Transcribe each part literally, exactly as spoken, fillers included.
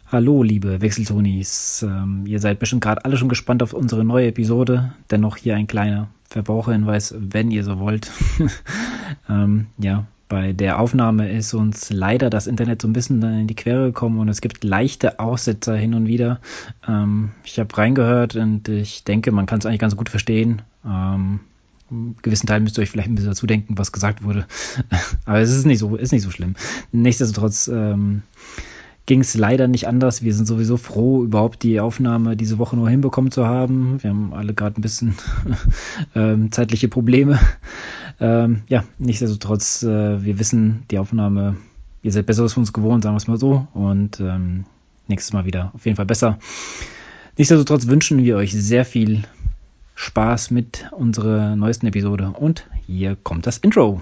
Hallo, liebe Wechseltonis. Ähm, ihr seid bestimmt gerade alle schon gespannt auf unsere neue Episode. Dennoch hier ein kleiner Verbraucherhinweis, wenn ihr so wollt. ähm, ja, bei der Aufnahme ist uns leider das Internet so ein bisschen in die Quere gekommen und es gibt leichte Aussetzer hin und wieder. Ähm, ich habe reingehört und ich denke, man kann es eigentlich ganz gut verstehen. Ähm, in gewissen Teilen müsst ihr euch vielleicht ein bisschen dazu denken, was gesagt wurde. Aber es ist nicht so, ist nicht so schlimm. Nichtsdestotrotz ähm, ging es leider nicht anders. Wir sind sowieso froh, überhaupt die Aufnahme diese Woche nur hinbekommen zu haben. Wir haben alle gerade ein bisschen ähm, zeitliche Probleme. Ähm, ja, nichtsdestotrotz, äh, wir wissen, die Aufnahme, ihr seid Besseres von uns gewohnt, sagen wir es mal so. Und ähm, nächstes Mal wieder auf jeden Fall besser. Nichtsdestotrotz wünschen wir euch sehr viel Spaß mit unserer neuesten Episode. Und hier kommt das Intro.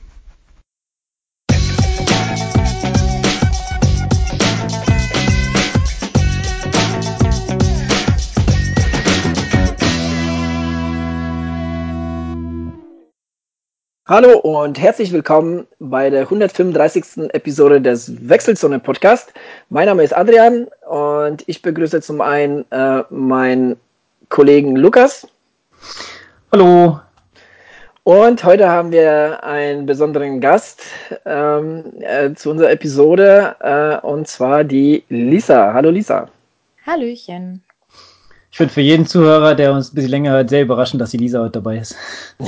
Hallo und herzlich willkommen bei der hundertfünfunddreißigsten Episode des Wechselzone Podcast. Mein Name ist Adrian und ich begrüße zum einen äh, meinen Kollegen Lukas. Hallo. Und heute haben wir einen besonderen Gast ähm, äh, zu unserer Episode äh, und zwar die Lisa. Hallo Lisa. Hallöchen. Ich finde für jeden Zuhörer, der uns ein bisschen länger hört, sehr überraschend, dass die Lisa heute dabei ist.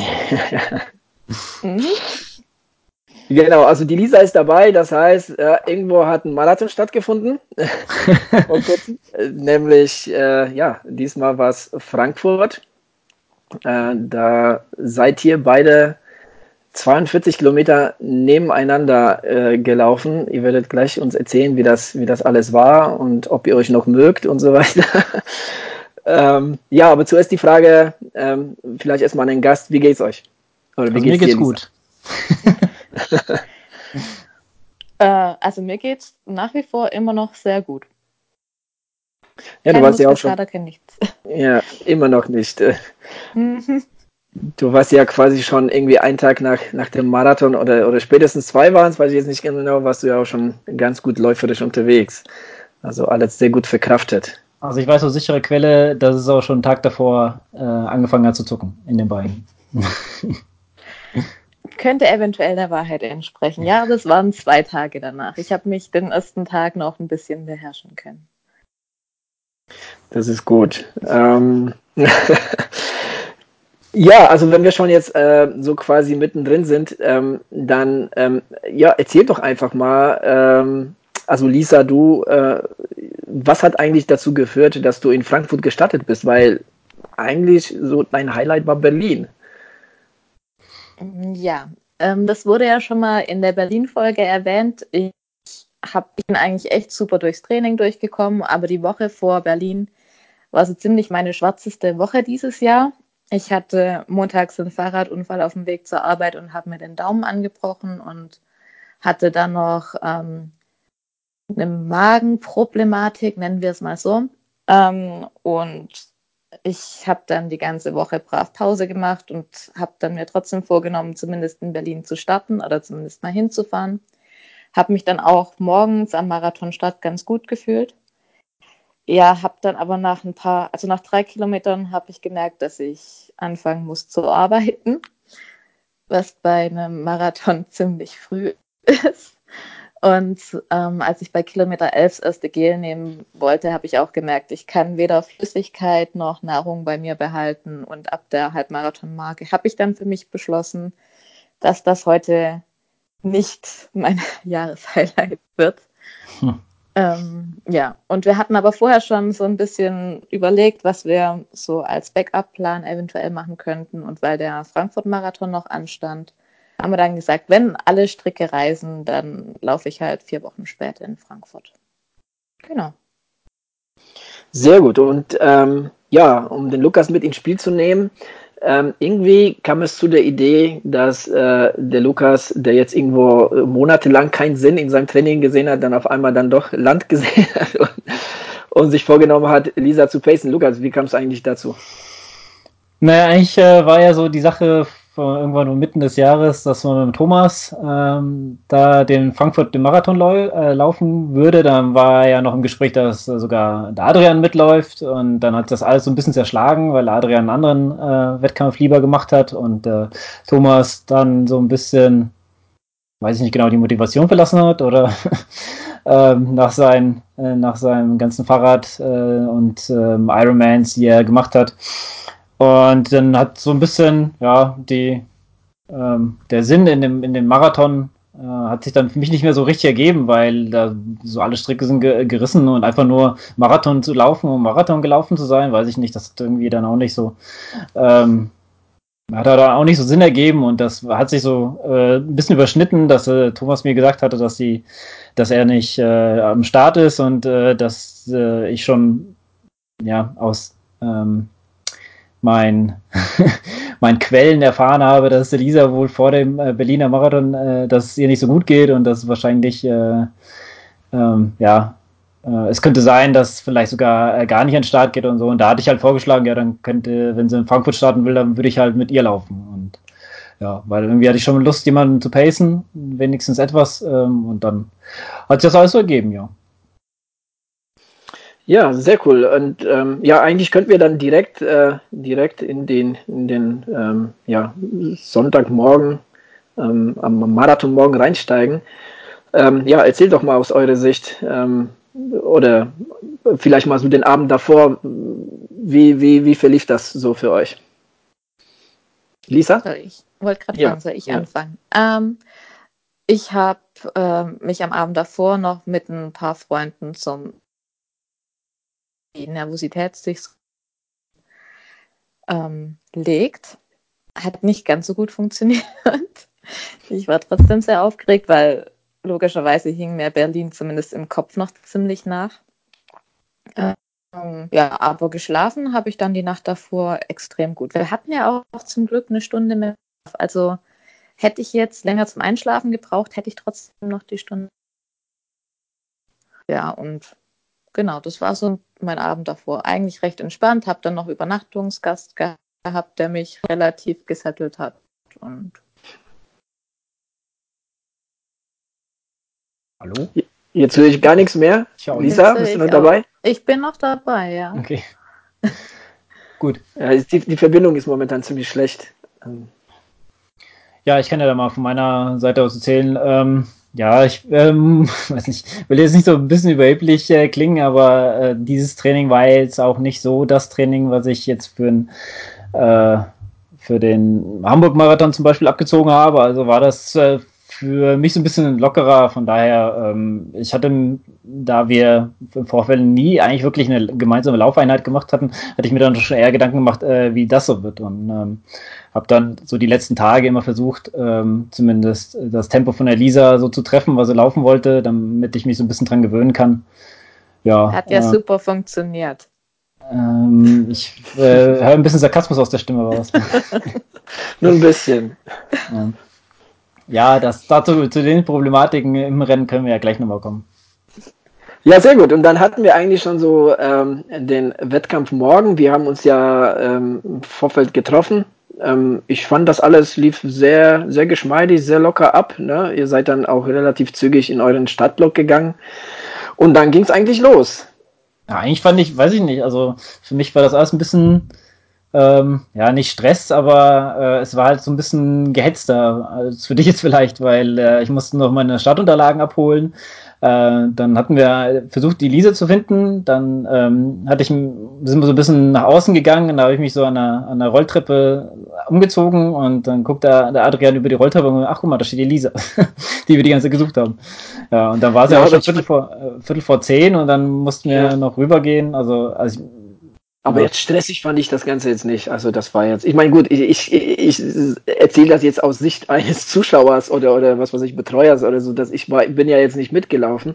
mhm. Genau, also die Lisa ist dabei, das heißt, äh, irgendwo hat ein Marathon stattgefunden, vor kurzem, äh, nämlich, äh, ja, diesmal war es Frankfurt. Äh, da seid ihr beide zweiundvierzig Kilometer nebeneinander äh, gelaufen. Ihr werdet gleich uns erzählen, wie das, wie das alles war und ob ihr euch noch mögt und so weiter. ähm, ja, aber zuerst die Frage, ähm, vielleicht erstmal an den Gast, wie geht's euch? Oder wie also geht's mir geht's dir, gut. äh, also mir geht's nach wie vor immer noch sehr gut. Ja, Kein du warst ja auch schon. Kein nichts. Ja, immer noch nicht. Du warst ja quasi schon irgendwie einen Tag nach, nach dem Marathon oder, oder spätestens zwei waren es, weiß ich jetzt nicht genau, warst du ja auch schon ganz gut läuferisch unterwegs. Also alles sehr gut verkraftet. Also ich weiß aus sicherer Quelle, dass es auch schon einen Tag davor äh, angefangen hat zu zucken in den Beinen. Könnte eventuell der Wahrheit entsprechen. Ja, aber es waren zwei Tage danach. Ich habe mich den ersten Tag noch ein bisschen beherrschen können. Das ist gut. Ähm ja, also wenn wir schon jetzt äh, so quasi mittendrin sind, ähm, dann ähm, ja, erzähl doch einfach mal, ähm, also Lisa, du, äh, was hat eigentlich dazu geführt, dass du in Frankfurt gestartet bist? Weil eigentlich so dein Highlight war Berlin. Ja, ähm, das wurde ja schon mal in der Berlin-Folge erwähnt. Ich hab, ich bin eigentlich echt super durchs Training durchgekommen, aber die Woche vor Berlin war so ziemlich meine schwarzeste Woche dieses Jahr. Ich hatte montags einen Fahrradunfall auf dem Weg zur Arbeit und habe mir den Daumen angebrochen und hatte dann noch ähm, eine Magenproblematik, nennen wir es mal so. Ähm, und ich habe dann die ganze Woche brav Pause gemacht und habe dann mir trotzdem vorgenommen, zumindest in Berlin zu starten oder zumindest mal hinzufahren. Habe mich dann auch morgens am Marathonstart ganz gut gefühlt. Ja, habe dann aber nach ein paar, also nach drei Kilometern habe ich gemerkt, dass ich anfangen muss zu arbeiten, was bei einem Marathon ziemlich früh ist. Und ähm, als ich bei Kilometer elf das erste Gel nehmen wollte, habe ich auch gemerkt, ich kann weder Flüssigkeit noch Nahrung bei mir behalten. Und ab der Halbmarathon-Marke habe ich dann für mich beschlossen, dass das heute nicht mein Jahreshighlight wird. Hm. Ähm, ja, und wir hatten aber vorher schon so ein bisschen überlegt, was wir so als Backup-Plan eventuell machen könnten. Und weil der Frankfurt-Marathon noch anstand, haben wir dann gesagt, wenn alle Stricke reisen, dann laufe ich halt vier Wochen später in Frankfurt. Genau. Sehr gut. Und ähm, ja, um den Lukas mit ins Spiel zu nehmen, ähm, irgendwie kam es zu der Idee, dass äh, der Lukas, der jetzt irgendwo monatelang keinen Sinn in seinem Training gesehen hat, dann auf einmal dann doch Land gesehen hat und, und sich vorgenommen hat, Lisa zu pacen. Lukas, wie kam es eigentlich dazu? Naja, eigentlich äh, war ja so die Sache vor irgendwann mitten des Jahres, dass man mit Thomas ähm, da den Frankfurt den Marathon lau äh, laufen würde. Dann war ja noch im Gespräch, dass äh, sogar der Adrian mitläuft und dann hat das alles so ein bisschen zerschlagen, weil Adrian einen anderen äh, Wettkampf lieber gemacht hat und äh, Thomas dann so ein bisschen, weiß ich nicht genau, die Motivation verlassen hat oder ähm, nach, sein, äh, nach seinem ganzen Fahrrad äh, und ähm, Ironmans, die er gemacht hat. Und dann hat so ein bisschen, ja, die, ähm, der Sinn in dem, in dem Marathon äh, hat sich dann für mich nicht mehr so richtig ergeben, weil da so alle Stricke sind ge gerissen und einfach nur Marathon zu laufen, um Marathon gelaufen zu sein, weiß ich nicht, das hat irgendwie dann auch nicht so, ähm, hat da auch nicht so Sinn ergeben und das hat sich so äh, ein bisschen überschnitten, dass äh, Thomas mir gesagt hatte, dass die, dass er nicht äh, am Start ist und äh, dass äh, ich schon, ja, aus, ähm, mein, mein Quellen erfahren habe, dass Elisa wohl vor dem äh, Berliner Marathon, äh, dass es ihr nicht so gut geht und dass wahrscheinlich, äh, ähm, ja, äh, es könnte sein, dass vielleicht sogar äh, gar nicht an den Start geht und so. Und da hatte ich halt vorgeschlagen, ja, dann könnte, wenn sie in Frankfurt starten will, dann würde ich halt mit ihr laufen. Und ja, weil irgendwie hatte ich schon Lust, jemanden zu pacen, wenigstens etwas. Ähm, und dann hat sich das alles so ergeben, ja. Ja, sehr cool. Und ähm, ja, eigentlich könnten wir dann direkt, äh, direkt in den, in den ähm, ja, Sonntagmorgen, ähm, am Marathonmorgen reinsteigen. Ähm, ja, erzähl doch mal aus eurer Sicht ähm, oder vielleicht mal so den Abend davor, wie, wie, wie verlief das so für euch? Lisa? Soll ich wollte gerade Ja, fragen, soll ich ja. anfangen? Ähm, ich habe äh, mich am Abend davor noch mit ein paar Freunden zum die Nervosität sich ähm, legt. Hat nicht ganz so gut funktioniert. Ich war trotzdem sehr aufgeregt, weil logischerweise hing mir Berlin zumindest im Kopf noch ziemlich nach. Ähm, ja, aber geschlafen habe ich dann die Nacht davor extrem gut. Wir hatten ja auch zum Glück eine Stunde mehr. Also hätte ich jetzt länger zum Einschlafen gebraucht, hätte ich trotzdem noch die Stunde. Ja, und genau, das war so mein Abend davor. Eigentlich recht entspannt, habe dann noch Übernachtungsgast gehabt, der mich relativ gesettelt hat. Und Hallo? Jetzt höre ich gar nichts mehr. Ich auch nicht. Lisa, jetzt bist du noch ich auch. dabei? Ich bin noch dabei, ja. Okay. Gut. Ja, die, die Verbindung ist momentan ziemlich schlecht. Ähm, Ja, ich kann ja da mal von meiner Seite aus erzählen. Ähm, ja, ich ähm, weiß nicht, will jetzt nicht so ein bisschen überheblich äh, klingen, aber äh, dieses Training war jetzt auch nicht so das Training, was ich jetzt für, ein, äh, für den Hamburg-Marathon zum Beispiel abgezogen habe. Also war das äh, für mich so ein bisschen lockerer. Von daher, ähm, ich hatte, da wir im Vorfeld nie eigentlich wirklich eine gemeinsame Laufeinheit gemacht hatten, hatte ich mir dann schon eher Gedanken gemacht, äh, wie das so wird. Und ähm, habe dann so die letzten Tage immer versucht, ähm, zumindest das Tempo von der Lisa so zu treffen, was sie laufen wollte, damit ich mich so ein bisschen dran gewöhnen kann. Ja, Hat ja äh, super funktioniert. ähm, ich äh, höre ein bisschen Sarkasmus aus der Stimme raus. nur ein bisschen. Ja, ja, das dazu zu den Problematiken im Rennen können wir ja gleich nochmal kommen. Ja, sehr gut. Und dann hatten wir eigentlich schon so ähm, den Wettkampf morgen. Wir haben uns ja ähm, im Vorfeld getroffen. Ähm, ich fand, das alles lief sehr, sehr geschmeidig, sehr locker ab. Ne? Ihr seid dann auch relativ zügig in euren Startblock gegangen. Und dann ging es eigentlich los. Ja, eigentlich fand ich, weiß ich nicht, also für mich war das alles ein bisschen, ähm, ja, nicht Stress, aber äh, es war halt so ein bisschen gehetzter als für dich jetzt vielleicht, weil äh, ich musste noch meine Startunterlagen abholen. Äh, dann hatten wir versucht, die Lise zu finden. Dann ähm, hatte ich, sind wir so ein bisschen nach außen gegangen und da habe ich mich so an einer, an einer Rolltreppe umgezogen und dann guckt der, der Adrian über die Rolltreppe und ach guck mal, da steht die Lisa, die wir die ganze Zeit gesucht haben. Ja, und dann war es ja, Ja, auch aber schon ich, Viertel vor, äh, Viertel vor zehn und dann mussten wir ja. noch rübergehen. Also, also ich, Aber ja. jetzt stressig fand ich das Ganze jetzt nicht. Also das war jetzt, ich meine, gut, ich, ich, ich erzähle das jetzt aus Sicht eines Zuschauers oder, oder was weiß ich, Betreuers oder so, dass ich war, bin ja jetzt nicht mitgelaufen.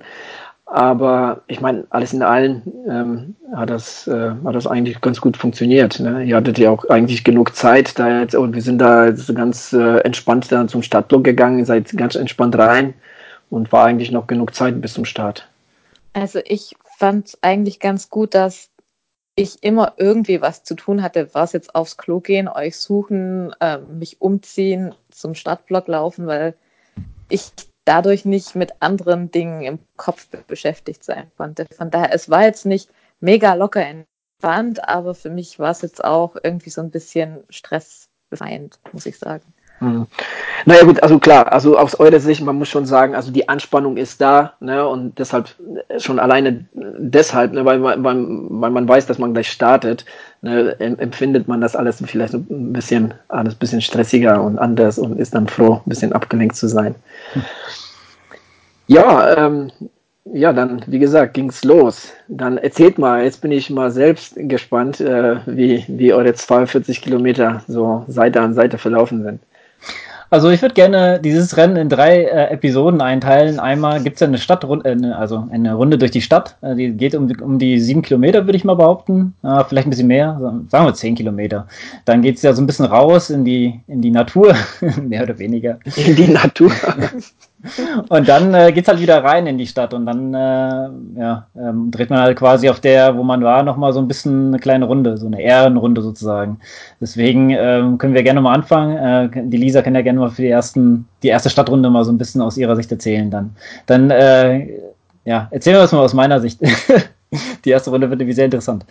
Aber ich meine, alles in allem ähm, hat, das, äh, hat das eigentlich ganz gut funktioniert. Ne? Ihr hattet ja auch eigentlich genug Zeit da jetzt und wir sind da jetzt ganz äh, entspannt dann zum Startblock gegangen, seid ganz entspannt rein und war eigentlich noch genug Zeit bis zum Start. Also ich fand es eigentlich ganz gut, dass ich immer irgendwie was zu tun hatte, war es jetzt aufs Klo gehen, euch suchen, äh, mich umziehen, zum Startblock laufen, weil ich dadurch nicht mit anderen Dingen im Kopf beschäftigt sein konnte. Von daher, es war jetzt nicht mega locker entspannt, aber für mich war es jetzt auch irgendwie so ein bisschen stressbefreiend, muss ich sagen. Hm. Naja gut, also klar, also aus eurer Sicht, man muss schon sagen, also die Anspannung ist da, ne, und deshalb schon alleine deshalb, ne, weil, weil, weil man weiß, dass man gleich startet, ne, empfindet man das alles vielleicht ein bisschen, alles ein bisschen stressiger und anders und ist dann froh, ein bisschen abgelenkt zu sein. Hm. Ja, ähm, ja, dann, wie gesagt, ging's los. Dann erzählt mal, jetzt bin ich mal selbst gespannt, äh, wie, wie eure zweiundvierzig Kilometer so Seite an Seite verlaufen sind. Also ich würde gerne dieses Rennen in drei äh, Episoden einteilen. Einmal gibt es ja eine Stadtrunde, äh, also eine Runde durch die Stadt. Äh, die geht um, um die sieben Kilometer, würde ich mal behaupten. Äh, vielleicht ein bisschen mehr, sagen wir zehn Kilometer. Dann geht es ja so ein bisschen raus in die, in die Natur, mehr oder weniger. In die Natur. Und dann äh, geht's halt wieder rein in die Stadt und dann äh, ja, ähm, dreht man halt quasi auf der, wo man war, nochmal so ein bisschen eine kleine Runde, so eine Ehrenrunde sozusagen. Deswegen ähm, können wir gerne mal anfangen. Äh, die Lisa kann ja gerne mal für die ersten, die erste Stadtrunde mal so ein bisschen aus ihrer Sicht erzählen dann. Dann äh, ja, erzählen wir das mal aus meiner Sicht. Die erste Runde wird nämlich sehr interessant.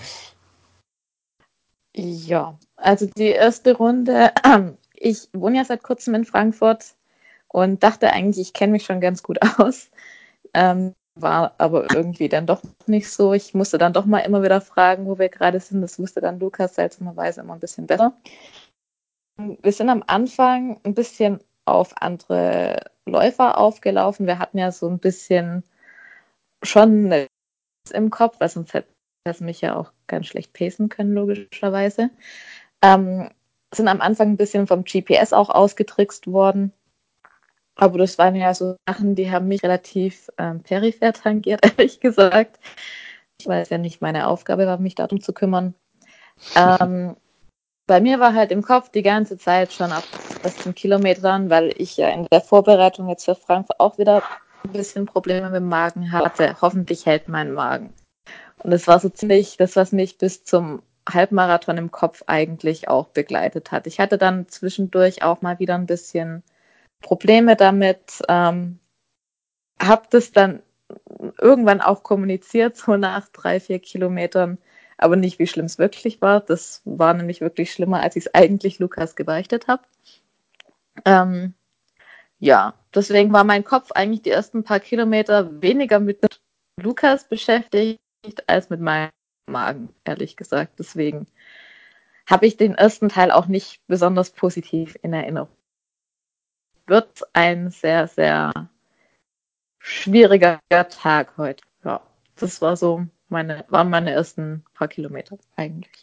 Ja, also die erste Runde, ich wohne ja seit kurzem in Frankfurt und dachte eigentlich, ich kenne mich schon ganz gut aus. Ähm, war aber irgendwie dann doch nicht so. Ich musste dann doch mal immer wieder fragen, wo wir gerade sind. Das wusste dann Lukas seltsamerweise immer ein bisschen besser. Wir sind am Anfang ein bisschen auf andere Läufer aufgelaufen. Wir hatten ja so ein bisschen schon im Kopf, weil sonst hätte das mich ja auch ganz schlecht pacen können, logischerweise. Ähm, sind am Anfang ein bisschen vom G P S auch ausgetrickst worden. Aber das waren ja so Sachen, die haben mich relativ ähm, peripher tangiert, ehrlich gesagt. Weil es ja nicht meine Aufgabe war, mich darum zu kümmern. Ähm, bei mir war halt im Kopf die ganze Zeit schon ab ersten Kilometern, weil ich ja in der Vorbereitung jetzt für Frankfurt auch wieder ein bisschen Probleme mit dem Magen hatte. Hoffentlich hält mein Magen. Und das war so ziemlich das, was mich bis zum Halbmarathon im Kopf eigentlich auch begleitet hat. Ich hatte dann zwischendurch auch mal wieder ein bisschen Probleme damit, ähm, habe das dann irgendwann auch kommuniziert, so nach drei, vier Kilometern, aber nicht, wie schlimm es wirklich war. Das war nämlich wirklich schlimmer, als ich es eigentlich Lukas gebeichtet habe. Ähm, ja, deswegen war mein Kopf eigentlich die ersten paar Kilometer weniger mit Lukas beschäftigt, als mit meinem Magen, ehrlich gesagt. Deswegen habe ich den ersten Teil auch nicht besonders positiv in Erinnerung. Wird ein sehr, sehr schwieriger Tag heute. Ja, das war so meine, waren meine ersten paar Kilometer eigentlich.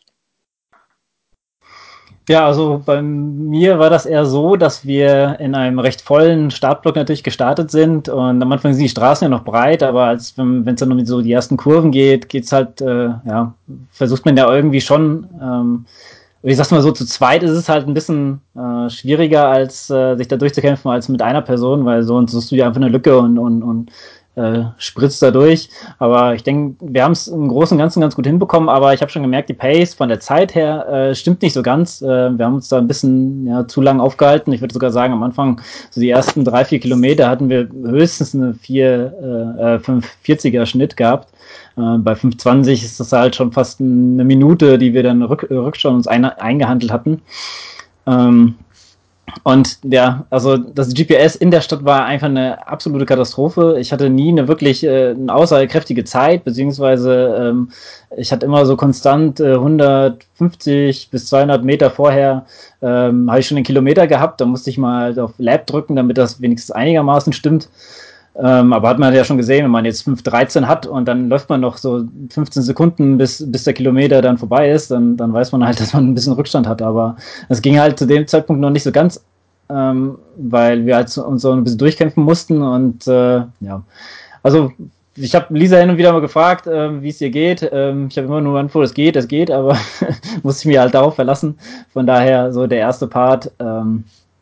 Ja, also bei mir war das eher so, dass wir in einem recht vollen Startblock natürlich gestartet sind und am Anfang sind die Straßen ja noch breit, aber als wenn es dann um so die ersten Kurven geht, geht's halt, äh, ja, versucht man ja irgendwie schon, ähm, ich sag's mal so, zu zweit ist es halt ein bisschen äh, schwieriger, als äh, sich da durchzukämpfen als mit einer Person, weil sonst suchst du dir einfach eine Lücke und, und, und äh, spritzt da durch. Aber ich denke, wir haben es im Großen und Ganzen ganz gut hinbekommen, aber ich habe schon gemerkt, die Pace von der Zeit her äh, stimmt nicht so ganz. Äh, wir haben uns da ein bisschen ja, zu lang aufgehalten. Ich würde sogar sagen, am Anfang, so die ersten drei, vier Kilometer hatten wir höchstens eine vier, äh, fünf vierziger Schnitt gehabt. Äh, bei fünf zwanzig ist das halt schon fast eine Minute, die wir dann rück, rückschau uns ein, eingehandelt hatten. Ähm, Und ja, also das G P S in der Stadt war einfach eine absolute Katastrophe. Ich hatte nie eine wirklich äh, eine aussagekräftige Zeit, beziehungsweise ähm, ich hatte immer so konstant äh, hundertfünfzig bis zweihundert Meter vorher ähm, habe ich schon einen Kilometer gehabt. Da musste ich mal halt auf Lab drücken, damit das wenigstens einigermaßen stimmt. Ähm, aber hat man ja schon gesehen, wenn man jetzt fünf dreizehn hat und dann läuft man noch so fünfzehn Sekunden, bis, bis der Kilometer dann vorbei ist, dann, dann weiß man halt, dass man ein bisschen Rückstand hat. Aber es ging halt zu dem Zeitpunkt noch nicht so ganz, ähm, weil wir halt uns so ein bisschen durchkämpfen mussten. Und äh, ja, also ich habe Lisa hin und wieder mal gefragt, äh, wie es ihr geht. Ähm, ich habe immer nur Info, es geht, es geht, aber musste ich mir halt darauf verlassen. Von daher so der erste Part, ähm,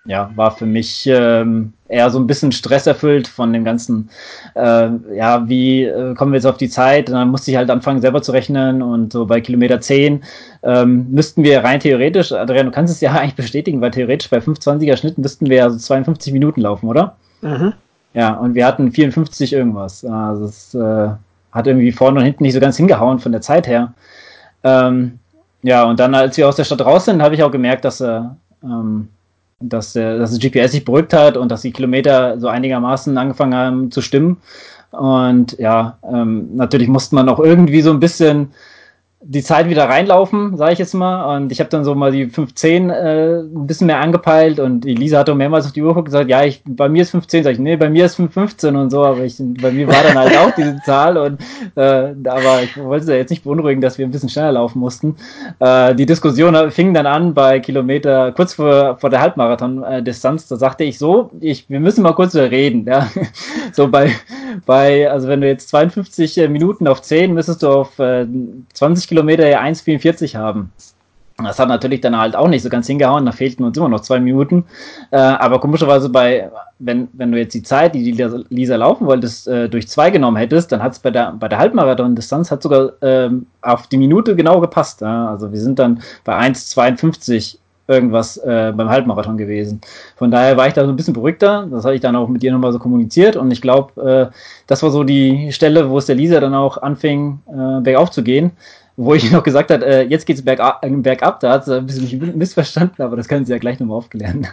ja, war für mich ähm, eher so ein bisschen stresserfüllt von dem ganzen, äh, ja, wie äh, kommen wir jetzt auf die Zeit? Und dann musste ich halt anfangen, selber zu rechnen und so bei Kilometer zehn ähm, müssten wir rein theoretisch, Adrian, du kannst es ja eigentlich bestätigen, weil theoretisch bei fünfundzwanziger Schnitt müssten wir ja so zweiundfünfzig Minuten laufen, oder? Mhm. Ja, und wir hatten vierundfünfzig irgendwas. Also es äh, hat irgendwie vorne und hinten nicht so ganz hingehauen von der Zeit her. Ähm, ja, und dann, als wir aus der Stadt raus sind, habe ich auch gemerkt, dass, äh, ähm, dass, äh, dass das G P S sich beruhigt hat und dass die Kilometer so einigermaßen angefangen haben zu stimmen. Und ja, ähm, natürlich musste man auch irgendwie so ein bisschen die Zeit wieder reinlaufen, sage ich jetzt mal. Und ich habe dann so mal die fünf zehn äh, ein bisschen mehr angepeilt und die Lisa hat auch mehrmals auf die Uhr geguckt und gesagt, ja, ich, bei mir ist fünf zehn, sag ich, nee, bei mir ist fünf fünfzehn und so, aber ich, bei mir war dann halt auch diese Zahl und äh, aber ich wollte sie ja jetzt nicht beunruhigen, dass wir ein bisschen schneller laufen mussten. Äh, die Diskussion fing dann an bei Kilometer, kurz vor, vor der Halbmarathon-Distanz, da sagte ich so, ich, wir müssen mal kurz reden, ja. So bei, bei, also wenn du jetzt zweiundfünfzig Minuten auf zehn, müsstest du auf äh, zwanzig Kilometer ja eins vierundvierzig haben. Das hat natürlich dann halt auch nicht so ganz hingehauen, da fehlten uns immer noch zwei Minuten. Äh, aber komischerweise bei, wenn, wenn du jetzt die Zeit, die die Lisa laufen wolltest, äh, durch zwei genommen hättest, dann hat es bei der, bei der Halbmarathon-Distanz hat sogar ähm, auf die Minute genau gepasst. Ja? Also wir sind dann bei eins zweiundfünfzig irgendwas äh, beim Halbmarathon gewesen. Von daher war ich da so ein bisschen beruhigter. Das habe ich dann auch mit ihr nochmal so kommuniziert und ich glaube, äh, das war so die Stelle, wo es der Lisa dann auch anfing, äh, bergauf zu gehen, wo ich noch gesagt habe, äh, jetzt geht's bergab, äh, bergab, da hat sie ein bisschen missverstanden, aber das können sie ja gleich nochmal aufklären.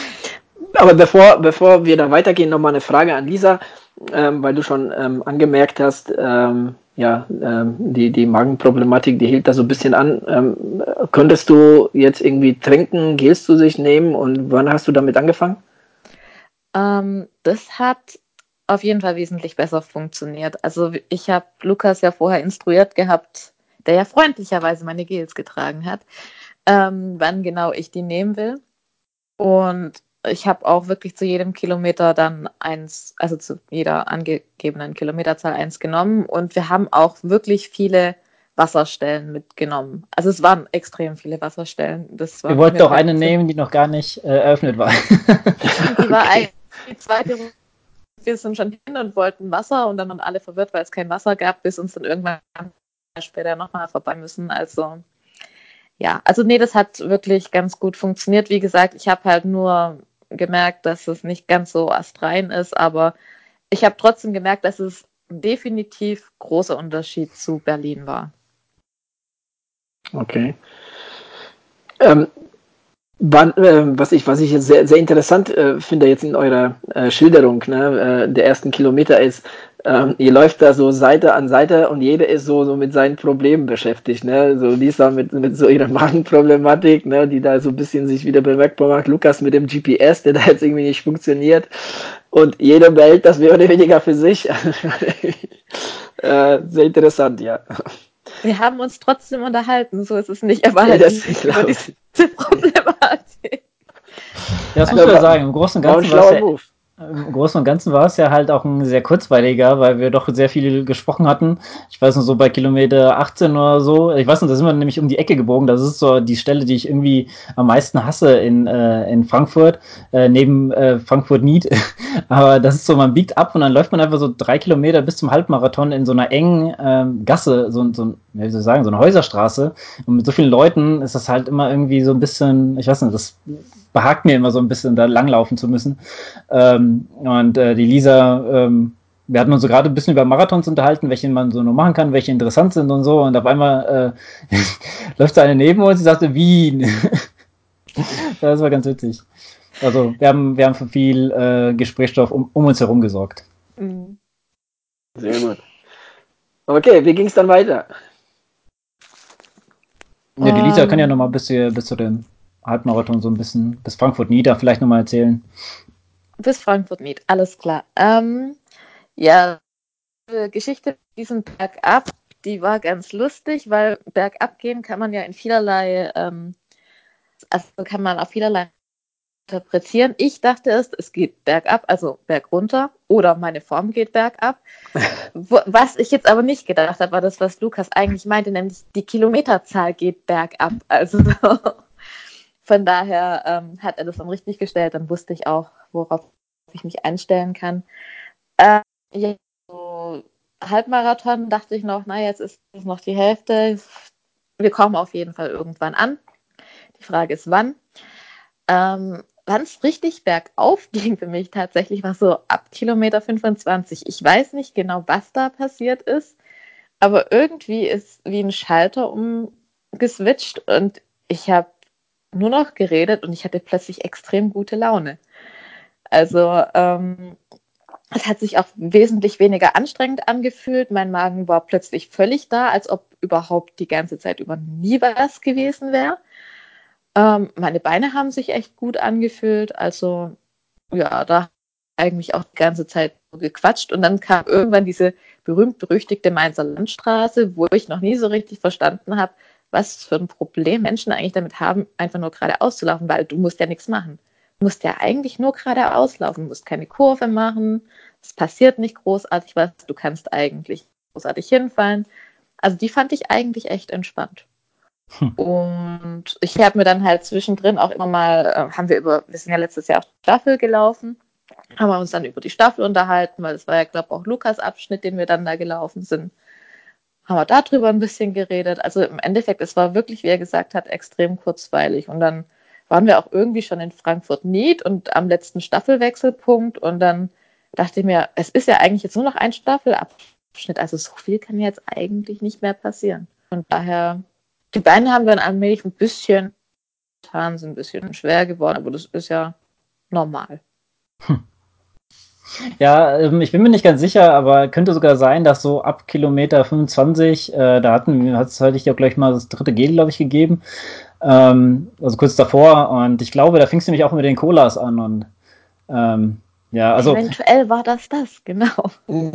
Aber bevor, bevor wir da weitergehen, nochmal eine Frage an Lisa, ähm, weil du schon ähm, angemerkt hast, ähm, ja, ähm, die, die Magenproblematik, die hielt da so ein bisschen an. Ähm, könntest du jetzt irgendwie trinken, Gels zu sich nehmen und wann hast du damit angefangen? Ähm, das hat auf jeden Fall wesentlich besser funktioniert. Also ich habe Lukas ja vorher instruiert gehabt, der ja freundlicherweise meine Gels getragen hat, ähm, wann genau ich die nehmen will. Und ich habe auch wirklich zu jedem Kilometer dann eins, also zu jeder angegebenen Kilometerzahl eins genommen. Und wir haben auch wirklich viele Wasserstellen mitgenommen. Also es waren extrem viele Wasserstellen. Das war Wir wollten mir auch eine nehmen, die noch gar nicht äh, eröffnet war. Die war okay. Eigentlich die zweite Runde. Wir sind schon hin und wollten Wasser und dann waren alle verwirrt, weil es kein Wasser gab, bis uns dann irgendwann später nochmal vorbei müssen. Also ja, also nee, das hat wirklich ganz gut funktioniert. Wie gesagt, ich habe halt nur gemerkt, dass es nicht ganz so astrein ist, aber ich habe trotzdem gemerkt, dass es definitiv großer Unterschied zu Berlin war. Okay. Ähm, wann, äh, was ich, was ich jetzt sehr, sehr interessant äh, finde jetzt in eurer äh, Schilderung ne, äh, der ersten Kilometer ist, ähm, ihr läuft da so Seite an Seite und jeder ist so, so mit seinen Problemen beschäftigt. Ne? So Lisa mit, mit so ihrer Magenproblematik, ne, die da so ein bisschen sich wieder bemerkbar macht. Lukas mit dem G P S, der da jetzt irgendwie nicht funktioniert. Und jeder behält das mehr oder weniger für sich. äh, sehr interessant, ja. Wir haben uns trotzdem unterhalten, so ist es nicht, aber Ja, halt das nicht glaube über ich. diese Problematik. Ja, das muss Ja, man ja war, sagen. Im Großen und war ein Ganzen war es schlauer ja Move. Im Großen und Ganzen war es ja halt auch ein sehr kurzweiliger, weil wir doch sehr viel gesprochen hatten. Ich weiß noch so bei Kilometer achtzehn oder so. Ich weiß noch, da sind wir nämlich um die Ecke gebogen. Das ist so die Stelle, die ich irgendwie am meisten hasse in, äh, in Frankfurt, äh, neben äh, Frankfurt-Nied. Aber das ist so, man biegt ab und dann läuft man einfach so drei Kilometer bis zum Halbmarathon in so einer engen ähm, Gasse, so, so, wie soll ich sagen, so eine Häuserstraße. Und mit so vielen Leuten ist das halt immer irgendwie so ein bisschen, ich weiß nicht, das behagt mir immer so ein bisschen, da langlaufen zu müssen. Ähm, und äh, die Lisa, ähm, wir hatten uns so gerade ein bisschen über Marathons unterhalten, welche man so nur machen kann, welche interessant sind und so. Und auf einmal äh, läuft so eine neben uns, die sagte Wien. Das war ganz witzig. Also wir haben, wir haben für viel äh, Gesprächsstoff um, um uns herum gesorgt. Mhm. Sehr gut. Okay, wie ging es dann weiter? Ja, die Lisa Um, kann ja nochmal bis, bis zu dem Halbmarathon so ein bisschen, bis Frankfurt nieder vielleicht nochmal erzählen. Bis Frankfurt Nied, alles klar. Ähm, ja, die Geschichte mit diesem Bergab, die war ganz lustig, weil bergab gehen kann man ja in vielerlei, ähm, also kann man auf vielerlei interpretieren. Ich dachte erst, es geht bergab, also bergunter, oder meine Form geht bergab. Wo, was ich jetzt aber nicht gedacht habe, war das, was Lukas eigentlich meinte, nämlich die Kilometerzahl geht bergab. Also Von daher ähm, hat er das dann richtig gestellt. Dann wusste ich auch, worauf ich mich einstellen kann. Äh, ja, so Halbmarathon dachte ich noch, na, jetzt ist es noch die Hälfte. Wir kommen auf jeden Fall irgendwann an. Die Frage ist, wann. Ähm, wann es richtig bergauf ging für mich tatsächlich, war so ab Kilometer fünfundzwanzig. Ich weiß nicht genau, was da passiert ist, aber irgendwie ist wie ein Schalter umgeswitcht und ich habe nur noch geredet und ich hatte plötzlich extrem gute Laune. Also ähm, es hat sich auch wesentlich weniger anstrengend angefühlt. Mein Magen war plötzlich völlig da, als ob überhaupt die ganze Zeit über nie was gewesen wäre. Ähm, meine Beine haben sich echt gut angefühlt. Also ja, da eigentlich auch die ganze Zeit so gequatscht. Und dann kam irgendwann diese berühmt-berüchtigte Mainzer Landstraße, wo ich noch nie so richtig verstanden habe, was für ein Problem Menschen eigentlich damit haben, einfach nur geradeaus zu laufen, weil du musst ja nichts machen. Du musst ja eigentlich nur geradeaus laufen, du musst keine Kurve machen, es passiert nicht großartig was, du kannst eigentlich großartig hinfallen. Also die fand ich eigentlich echt entspannt. Hm. Und ich habe mir dann halt zwischendrin auch immer mal, äh, haben wir über, wir sind ja letztes Jahr auch Staffel gelaufen, haben wir uns dann über die Staffel unterhalten, weil es war ja, glaube ich, auch Lukas Abschnitt, den wir dann da gelaufen sind. Haben wir darüber ein bisschen geredet. Also im Endeffekt, es war wirklich, wie er gesagt hat, extrem kurzweilig. Und dann waren wir auch irgendwie schon in Frankfurt-Nied und am letzten Staffelwechselpunkt. Und dann dachte ich mir, es ist ja eigentlich jetzt nur noch ein Staffelabschnitt. Also so viel kann jetzt eigentlich nicht mehr passieren. Von daher, die Beine haben dann allmählich ein bisschen getan, sind ein bisschen schwer geworden, aber das ist ja normal. Hm. Ja, ähm, ich bin mir nicht ganz sicher, aber könnte sogar sein, dass so ab Kilometer fünfundzwanzig, äh, da hatten, hat's, hatte ich ja gleich mal das dritte Gel, glaube ich, gegeben, ähm, also kurz davor, und ich glaube, da fing es nämlich auch mit den Colas an und ähm, ja, also eventuell war das das, genau.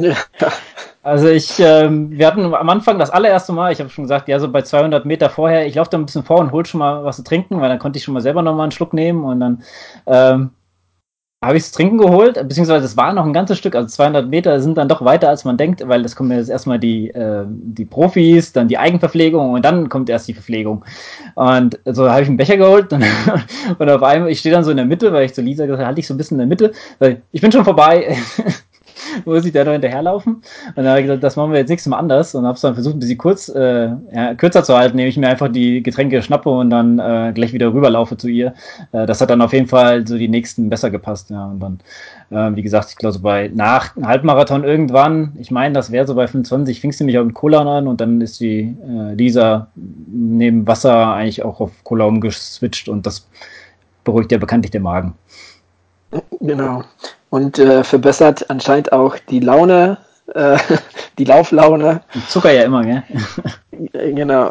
Also ich, ähm, wir hatten am Anfang das allererste Mal, ich habe schon gesagt, ja, so bei zweihundert Meter vorher, ich laufe da ein bisschen vor und hol schon mal was zu trinken, weil dann konnte ich schon mal selber noch mal einen Schluck nehmen und dann ähm, habe ich das Trinken geholt, beziehungsweise es war noch ein ganzes Stück, also zweihundert Meter sind dann doch weiter, als man denkt, weil das kommen jetzt erstmal die, äh, die Profis, dann die Eigenverpflegung und dann kommt erst die Verpflegung. Und so habe ich einen Becher geholt und, und auf einmal, ich stehe dann so in der Mitte, weil ich zu Lisa gesagt habe, halte ich so ein bisschen in der Mitte, weil ich bin schon vorbei. Muss ich da noch hinterherlaufen? Und dann habe ich gesagt, das machen wir jetzt nächstes Mal anders und habe es dann versucht, ein bisschen kurz, äh, ja, kürzer zu halten, indem ich mir einfach die Getränke schnappe und dann äh, gleich wieder rüberlaufe zu ihr. Äh, das hat dann auf jeden Fall so die nächsten besser gepasst. Ja, und dann, äh, wie gesagt, ich glaube so bei nach einem Halbmarathon irgendwann, ich meine, das wäre so bei fünfundzwanzig, fing es nämlich auch mit Cola an und dann ist die äh, Lisa neben Wasser eigentlich auch auf Cola umgeswitcht und das beruhigt ja bekanntlich den Magen. Genau. Und äh, verbessert anscheinend auch die Laune, äh, die Lauflaune. Zucker ja immer, gell? Genau.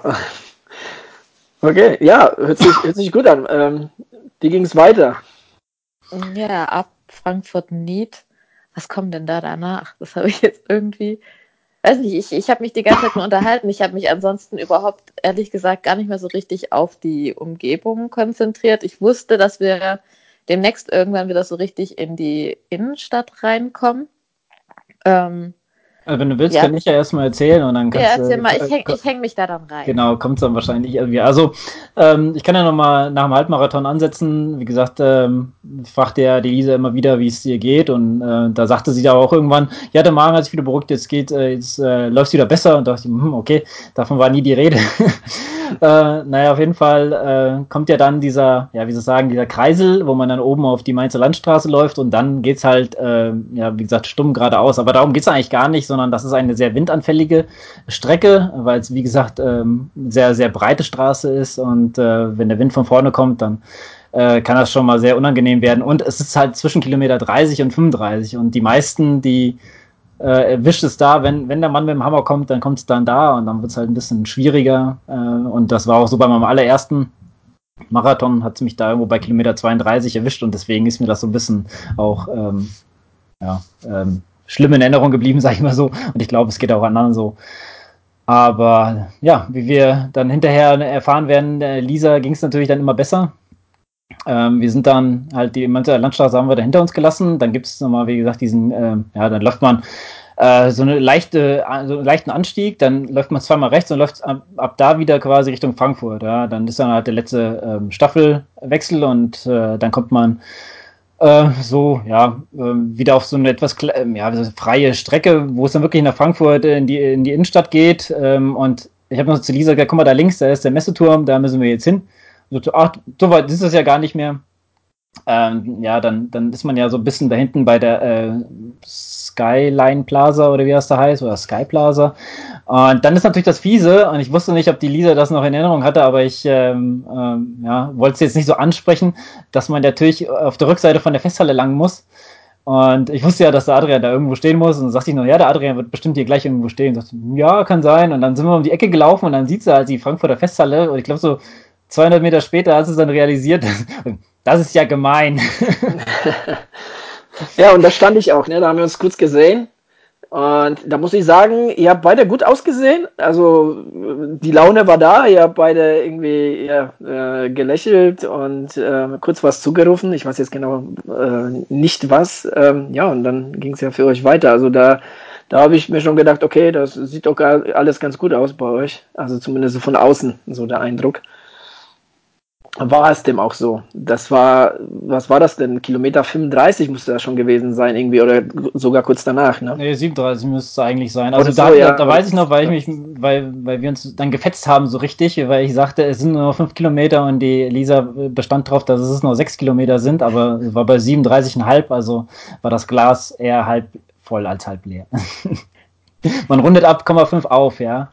Okay, ja, hört sich, hört sich gut an. Ähm, wie ging es weiter? Ja, ab Frankfurt-Nied. Was kommt denn da danach? Das habe ich jetzt irgendwie... Weiß nicht, ich, ich habe mich die ganze Zeit nur unterhalten. Ich habe mich ansonsten überhaupt, ehrlich gesagt, gar nicht mehr so richtig auf die Umgebung konzentriert. Ich wusste, dass wir demnächst irgendwann wieder so richtig in die Innenstadt reinkommen. Ähm, Also wenn du willst, ja. kann ich ja erstmal erzählen und dann kannst ja, erzähl du... mal, ich hänge häng mich da dann rein. Genau, kommt es dann wahrscheinlich irgendwie. Also ähm, ich kann ja nochmal nach dem Halbmarathon ansetzen. Wie gesagt, ähm, ich fragte ja die Lisa immer wieder, wie es ihr geht und äh, da sagte sie da auch irgendwann, ja, der Magen hat sich wieder beruhigt, jetzt geht, äh, jetzt äh, läuft es wieder besser und da dachte ich, hm, okay, davon war nie die Rede. äh, naja, auf jeden Fall äh, kommt ja dann dieser, ja, wie soll ich sagen, dieser Kreisel, wo man dann oben auf die Mainzer Landstraße läuft und dann geht's halt, äh, ja, wie gesagt, stumm geradeaus. Aber darum geht's eigentlich gar nicht, sondern das ist eine sehr windanfällige Strecke, weil es, wie gesagt, ähm, sehr, sehr breite Straße ist und äh, wenn der Wind von vorne kommt, dann äh, kann das schon mal sehr unangenehm werden. Und es ist halt zwischen Kilometer dreißig und fünfunddreißig und die meisten, die äh, erwischt es da, wenn, wenn der Mann mit dem Hammer kommt, dann kommt es dann da und dann wird es halt ein bisschen schwieriger. Äh, und das war auch so bei meinem allerersten Marathon, hat es mich da irgendwo bei Kilometer zweiunddreißig erwischt und deswegen ist mir das so ein bisschen auch ähm, ja, ähm, schlimm in Erinnerung geblieben, sag ich mal so. Und ich glaube, es geht auch anderen so. Aber ja, wie wir dann hinterher erfahren werden, der Lisa ging es natürlich dann immer besser. Ähm, wir sind dann halt die Mainzer Landstraße haben wir da hinter uns gelassen. Dann gibt es nochmal, wie gesagt, diesen, ähm, ja, dann läuft man äh, so eine leichte, so einen leichten Anstieg, dann läuft man zweimal rechts und läuft ab, ab da wieder quasi Richtung Frankfurt. Ja, dann ist dann halt der letzte ähm, Staffelwechsel und äh, dann kommt man äh, so, ja, äh, wieder auf so eine etwas ja, so freie Strecke, wo es dann wirklich nach Frankfurt in die, in die Innenstadt geht. Ähm, und ich habe noch zu Lisa gesagt, guck mal, da links, da ist der Messeturm, da müssen wir jetzt hin. So, ach, so weit ist es ja gar nicht mehr. Ähm, ja, dann, dann ist man ja so ein bisschen da hinten bei der äh, Skyline Plaza oder wie das da heißt, oder Sky Plaza. Und dann ist natürlich das Fiese, und ich wusste nicht, ob die Lisa das noch in Erinnerung hatte, aber ich ähm, ähm, ja, wollte es jetzt nicht so ansprechen, dass man natürlich auf der Rückseite von der Festhalle lang muss. Und ich wusste ja, dass der Adrian da irgendwo stehen muss. Und dann sagte ich noch, ja, der Adrian wird bestimmt hier gleich irgendwo stehen. Und sagte, ja, kann sein. Und dann sind wir um die Ecke gelaufen und dann sieht sie halt die Frankfurter Festhalle. Und ich glaube, so zweihundert Meter später hat sie es dann realisiert, das ist ja gemein. Ja, und da stand ich auch, ne? Da haben wir uns kurz gesehen. Und da muss ich sagen, ihr habt beide gut ausgesehen. Also die Laune war da, ihr habt beide irgendwie ja, äh, gelächelt und äh, kurz was zugerufen. Ich weiß jetzt genau äh, nicht was. Ähm, ja, und dann ging es ja für euch weiter. Also da, da habe ich mir schon gedacht, okay, das sieht doch alles ganz gut aus bei euch. Also zumindest so von außen, so der Eindruck. War es dem auch so? Das war, was war das denn? Kilometer fünfunddreißig musste das schon gewesen sein, irgendwie, oder sogar kurz danach, ne? Nee, siebenunddreißig müsste es eigentlich sein. Also so, da, ja, da, da weiß ich noch, weil ich mich, weil, weil wir uns dann gefetzt haben so richtig, weil ich sagte, es sind nur noch fünf Kilometer und die Lisa bestand darauf, dass es nur sechs Kilometer sind, aber es war bei siebenunddreißig Komma fünf, also war das Glas eher halb voll als halb leer. Man rundet ab Komma fünf auf, ja.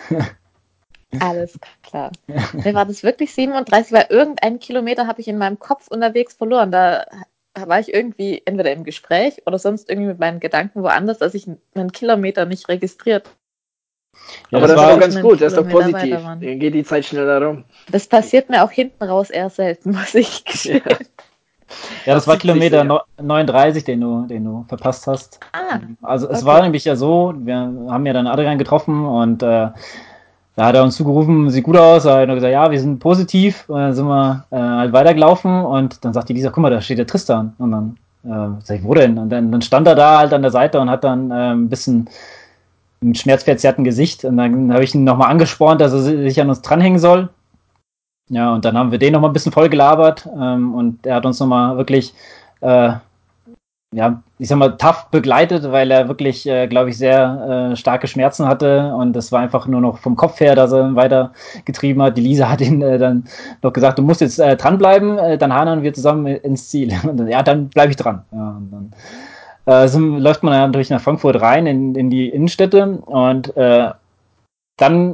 Alles klar. Mir war das wirklich siebenunddreißig, weil irgendeinen Kilometer habe ich in meinem Kopf unterwegs verloren. Da war ich irgendwie entweder im Gespräch oder sonst irgendwie mit meinen Gedanken woanders, dass ich einen Kilometer nicht registriert. Ja, aber das, das ist doch ganz gut, das ist doch positiv. Dann geht die Zeit schneller rum. Das passiert mir auch hinten raus eher selten, muss ich gestehen. Ja, ja, das, das war Kilometer so, ja. neununddreißig, den du, den du verpasst hast. Ah, also es okay. war nämlich ja so, wir haben ja dann Adrian getroffen und äh, da hat er uns zugerufen, sieht gut aus, er hat nur gesagt, ja, wir sind positiv, und dann sind wir äh, halt weitergelaufen und dann sagt die Lisa, guck mal, da steht der Tristan. Und dann äh, sag ich, wo denn? Und dann, dann stand er da halt an der Seite und hat dann äh, ein bisschen mit schmerzverzerrtem Gesicht und dann habe ich ihn nochmal angespornt, dass er sich an uns dranhängen soll. Ja, und dann haben wir den nochmal ein bisschen voll gelabert ähm, und er hat uns nochmal wirklich äh, ja, ich sag mal, tough begleitet, weil er wirklich, äh, glaube ich, sehr äh, starke Schmerzen hatte und das war einfach nur noch vom Kopf her, dass er weiter getrieben hat. Die Lisa hat ihn äh, dann noch gesagt, du musst jetzt äh, dranbleiben, äh, dann hanern wir zusammen ins Ziel. Und dann, ja, dann bleibe ich dran. Ja, und dann äh, so läuft man dann natürlich nach Frankfurt rein in, in die Innenstädte und äh, dann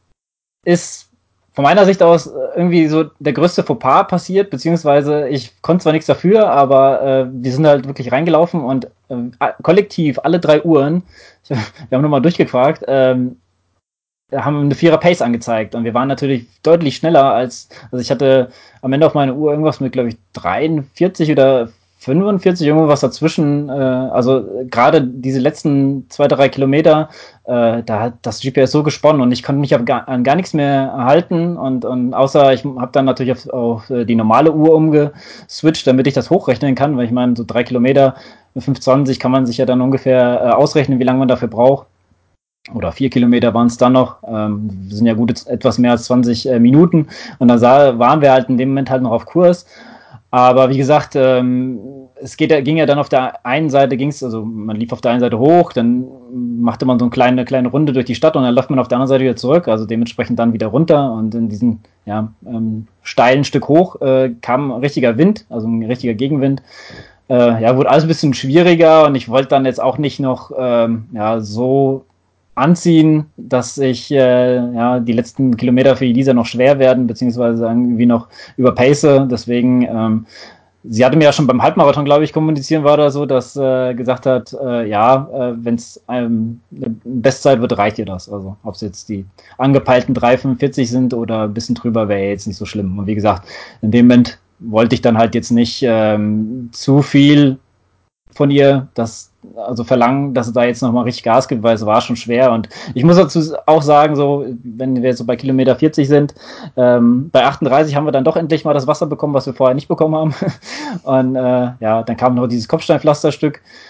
ist von meiner Sicht aus irgendwie so der größte Fauxpas passiert, beziehungsweise ich konnte zwar nichts dafür, aber äh, wir sind halt wirklich reingelaufen und äh, kollektiv alle drei Uhren, wir haben nochmal durchgefragt, ähm, haben eine Vierer Pace angezeigt und wir waren natürlich deutlich schneller als, also ich hatte am Ende auf meiner Uhr irgendwas mit, glaube ich, dreiundvierzig oder fünfundvierzig, irgendwas dazwischen, äh, also gerade diese letzten zwei, drei Kilometer, äh, da hat das G P S so gesponnen und ich konnte mich gar, an gar nichts mehr halten und, und außer ich habe dann natürlich auf, auf die normale Uhr umgeswitcht, damit ich das hochrechnen kann, weil ich meine, so drei Kilometer mit fünf zwanzig kann man sich ja dann ungefähr äh, ausrechnen, wie lange man dafür braucht. Oder vier Kilometer waren es dann noch, ähm, sind ja gut etwas mehr als zwanzig äh, Minuten und dann sah, waren wir halt in dem Moment halt noch auf Kurs. Aber wie gesagt, ähm, es geht, ging ja dann auf der einen Seite, ging's, also man lief auf der einen Seite hoch, dann machte man so eine kleine, kleine Runde durch die Stadt und dann läuft man auf der anderen Seite wieder zurück, also dementsprechend dann wieder runter und in diesem ja, ähm, steilen Stück hoch äh, kam ein richtiger Wind, also ein richtiger Gegenwind. Äh, ja, wurde alles ein bisschen schwieriger und ich wollte dann jetzt auch nicht noch ähm, ja, so anziehen, dass ich äh, ja, die letzten Kilometer für Elisa noch schwer werden, beziehungsweise irgendwie noch überpace. Deswegen, ähm, sie hatte mir ja schon beim Halbmarathon, glaube ich, kommunizieren war da so, dass äh, gesagt hat, äh, ja, äh, wenn es ähm, eine Bestzeit wird, reicht ihr das. Also ob es jetzt die angepeilten drei fünfundvierzig sind oder ein bisschen drüber, wäre jetzt nicht so schlimm. Und wie gesagt, in dem Moment wollte ich dann halt jetzt nicht ähm, zu viel von ihr, das also verlangen, dass es da jetzt nochmal richtig Gas gibt, weil es war schon schwer und ich muss dazu auch sagen, so, wenn wir jetzt so bei Kilometer vierzig sind, ähm, bei achtunddreißig haben wir dann doch endlich mal das Wasser bekommen, was wir vorher nicht bekommen haben und äh, ja, dann kam noch dieses Kopfsteinpflasterstück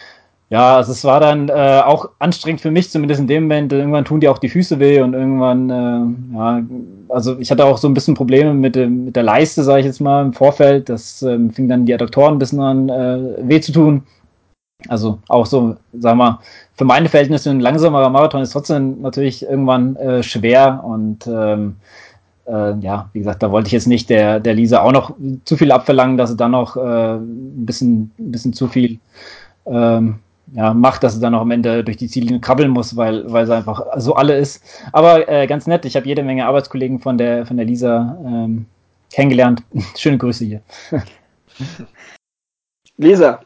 Ja, also es war dann äh, auch anstrengend für mich, zumindest in dem Moment. Irgendwann tun dir auch die Füße weh und irgendwann, äh, ja, also ich hatte auch so ein bisschen Probleme mit, dem, mit der Leiste, sage ich jetzt mal, im Vorfeld. Das ähm, fing dann die Adduktoren ein bisschen an äh, weh zu tun. Also auch so, sag mal, für meine Verhältnisse ein langsamerer Marathon ist trotzdem natürlich irgendwann äh, schwer und ähm, äh, ja, wie gesagt, da wollte ich jetzt nicht der, der Lisa auch noch zu viel abverlangen, dass sie dann noch äh, ein bisschen, ein bisschen zu viel ähm, ja, macht, dass sie dann noch am Ende durch die Ziellinie krabbeln muss, weil, weil sie einfach so alle ist. Aber äh, ganz nett, ich habe jede Menge Arbeitskollegen von der, von der Lisa ähm, kennengelernt. Schöne Grüße hier. Lisa,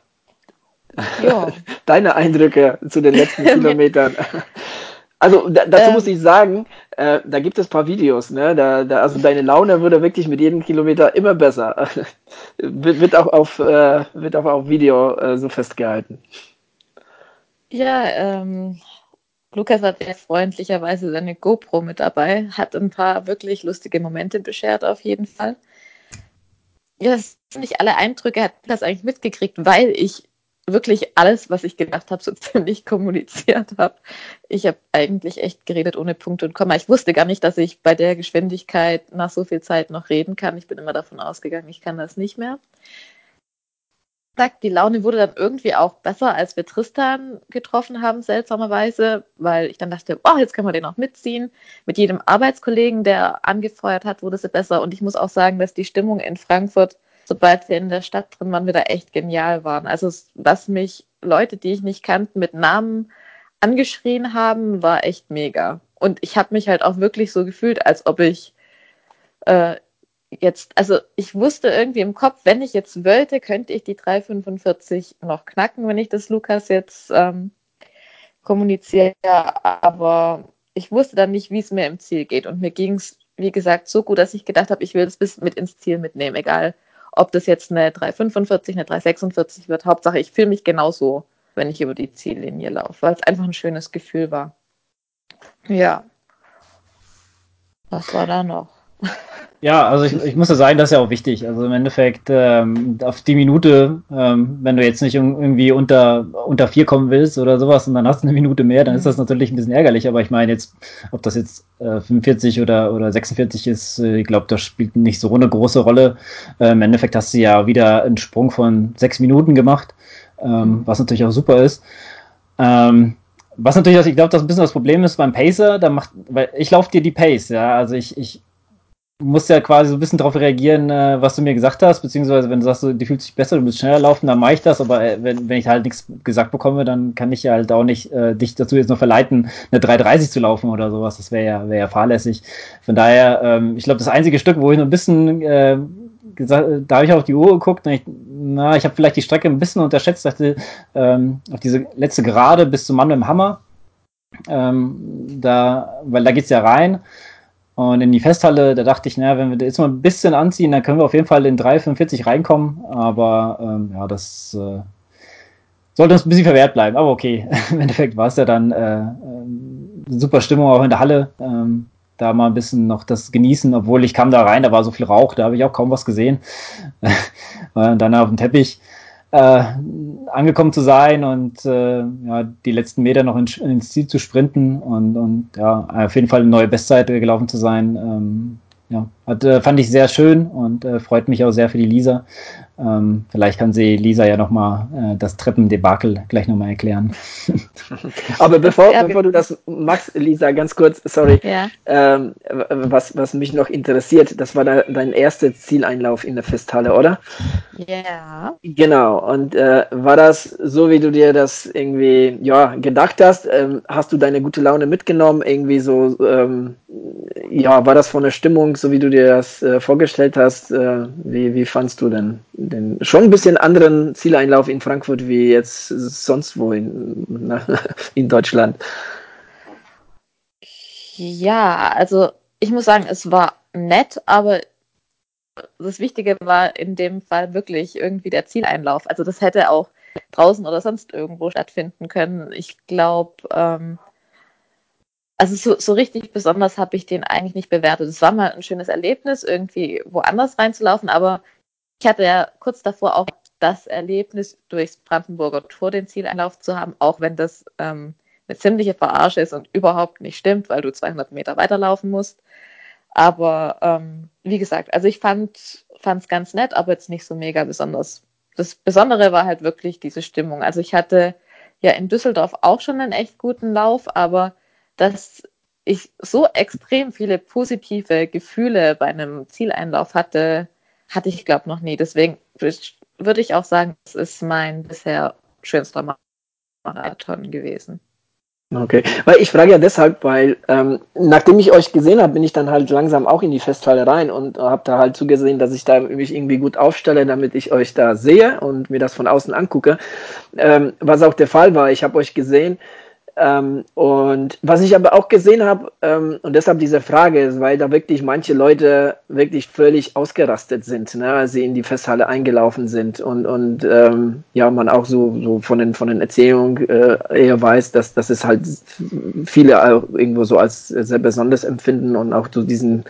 Ja. deine Eindrücke zu den letzten Kilometern. Also da, dazu muss ähm, ich sagen, äh, da gibt es ein paar Videos, ne? Da, da, also deine Laune wurde wirklich mit jedem Kilometer immer besser. wird, wird auch auf, äh, wird auch auf Video äh, so festgehalten. ja, ähm, Lukas hat ja freundlicherweise seine GoPro mit dabei, hat ein paar wirklich lustige Momente beschert auf jeden Fall. Ja, das sind nicht alle Eindrücke, hat das eigentlich mitgekriegt, weil ich wirklich alles, was ich gedacht habe, so ziemlich kommuniziert habe. Ich habe eigentlich echt geredet ohne Punkt und Komma. Ich wusste gar nicht, dass ich bei der Geschwindigkeit nach so viel Zeit noch reden kann. Ich bin immer davon ausgegangen, ich kann das nicht mehr. Die Laune wurde dann irgendwie auch besser, als wir Tristan getroffen haben, seltsamerweise, weil ich dann dachte, oh, jetzt können wir den auch mitziehen. Mit jedem Arbeitskollegen, der angefeuert hat, wurde es besser. Und ich muss auch sagen, dass die Stimmung in Frankfurt, sobald wir in der Stadt drin waren, wieder echt genial waren. Also, was mich Leute, die ich nicht kannte, mit Namen angeschrien haben, war echt mega. Und ich habe mich halt auch wirklich so gefühlt, als ob ich äh, jetzt, also ich wusste irgendwie im Kopf, wenn ich jetzt wollte, könnte ich die drei fünfundvierzig noch knacken, wenn ich das Lukas jetzt ähm, kommuniziere, aber ich wusste dann nicht, wie es mir im Ziel geht und mir ging es, wie gesagt, so gut, dass ich gedacht habe, ich will das bis mit ins Ziel mitnehmen, egal ob das jetzt eine drei fünfundvierzig, eine drei sechsundvierzig wird, Hauptsache ich fühle mich genauso, wenn ich über die Ziellinie laufe, weil es einfach ein schönes Gefühl war. Ja, was war da noch? Ja, also ich, ich muss ja sagen, das ist ja auch wichtig. Also im Endeffekt ähm, auf die Minute, ähm, wenn du jetzt nicht irgendwie unter, unter vier kommen willst oder sowas und dann hast du eine Minute mehr, dann ist das natürlich ein bisschen ärgerlich. Aber ich meine jetzt, ob das jetzt äh, fünfundvierzig oder, oder sechsundvierzig ist, äh, ich glaube, das spielt nicht so eine große Rolle. Äh, Im Endeffekt hast du ja wieder einen Sprung von sechs Minuten gemacht, ähm, was natürlich auch super ist. Ähm, was natürlich, ich glaube, das ein bisschen das Problem ist beim Pacer, da macht, weil ich laufe dir die Pace, ja, also ich, ich musst ja quasi so ein bisschen darauf reagieren, äh, was du mir gesagt hast, beziehungsweise wenn du sagst, du, die fühlt sich besser, du willst schneller laufen, dann mache ich das, aber äh, wenn, wenn ich halt nichts gesagt bekomme, dann kann ich ja halt auch nicht äh, dich dazu jetzt noch verleiten, eine drei dreißig zu laufen oder sowas, das wäre ja, wär ja fahrlässig. Von daher, ähm, ich glaube, das einzige Stück, wo ich noch ein bisschen äh, gesagt, da habe ich auf die Uhr geguckt, und ich, na, ich habe vielleicht die Strecke ein bisschen unterschätzt, dachte, ähm, auf diese letzte Gerade bis zum Mann mit dem Hammer, ähm, da, weil da geht's ja rein. Und in die Festhalle, da dachte ich, naja, wenn wir jetzt mal ein bisschen anziehen, dann können wir auf jeden Fall in drei fünfundvierzig reinkommen. Aber ähm, ja, das äh, sollte uns ein bisschen verwehrt bleiben. Aber okay, im Endeffekt war es ja dann äh, äh, super Stimmung auch in der Halle. Ähm, da mal ein bisschen noch das genießen, obwohl ich kam da rein, da war so viel Rauch, da habe ich auch kaum was gesehen. Und dann auf dem Teppich äh, angekommen zu sein und äh, ja, die letzten Meter noch in, ins Ziel zu sprinten und, und ja, auf jeden Fall eine neue Bestzeit gelaufen zu sein. Ähm, ja, hat, äh, fand ich sehr schön und äh, freut mich auch sehr für die Lisa. Ähm, vielleicht kann sie Lisa ja nochmal äh, das Treppendebakel gleich nochmal erklären. Aber bevor, bevor du das machst, Lisa, ganz kurz, sorry, Ja. ähm, was, was mich noch interessiert, das war da, dein erster Zieleinlauf in der Festhalle, oder? Ja. Genau, und äh, war das so, wie du dir das irgendwie ja, gedacht hast? Ähm, hast du deine gute Laune mitgenommen? Irgendwie so, ähm, ja, war das von der Stimmung, so wie du dir das äh, vorgestellt hast? Äh, wie, wie fandst du denn den schon ein bisschen anderen Zieleinlauf in Frankfurt wie jetzt sonst wo in, na, in Deutschland? Ja, also ich muss sagen, es war nett, aber das Wichtige war in dem Fall wirklich irgendwie der Zieleinlauf. Also das hätte auch draußen oder sonst irgendwo stattfinden können. Ich glaube, ähm, also so, so richtig besonders habe ich den eigentlich nicht bewertet. Es war mal ein schönes Erlebnis, irgendwie woanders reinzulaufen, aber ich hatte ja kurz davor auch das Erlebnis, durchs Brandenburger Tor den Zieleinlauf zu haben, auch wenn das ähm, eine ziemliche Verarsche ist und überhaupt nicht stimmt, weil du zweihundert Meter weiterlaufen musst. Aber ähm, wie gesagt, also ich fand es ganz nett, aber jetzt nicht so mega besonders. Das Besondere war halt wirklich diese Stimmung. Also ich hatte ja in Düsseldorf auch schon einen echt guten Lauf, aber dass ich so extrem viele positive Gefühle bei einem Zieleinlauf hatte, hatte ich glaube noch nie. Deswegen würde ich auch sagen, es ist mein bisher schönster Marathon gewesen. Okay, weil ich frage ja deshalb, weil ähm, nachdem ich euch gesehen habe, bin ich dann halt langsam auch in die Festhalle rein und habe da halt zugesehen, dass ich da mich irgendwie gut aufstelle, damit ich euch da sehe und mir das von außen angucke. Ähm, was auch der Fall war, ich habe euch gesehen. Ähm, und was ich aber auch gesehen habe, ähm, und deshalb diese Frage ist, weil da wirklich manche Leute wirklich völlig ausgerastet sind, ne, als sie in die Festhalle eingelaufen sind und, und ähm, ja, man auch so, so von den, von den Erzählungen äh, eher weiß, dass, dass es halt viele auch irgendwo so als sehr besonders empfinden und auch so diesen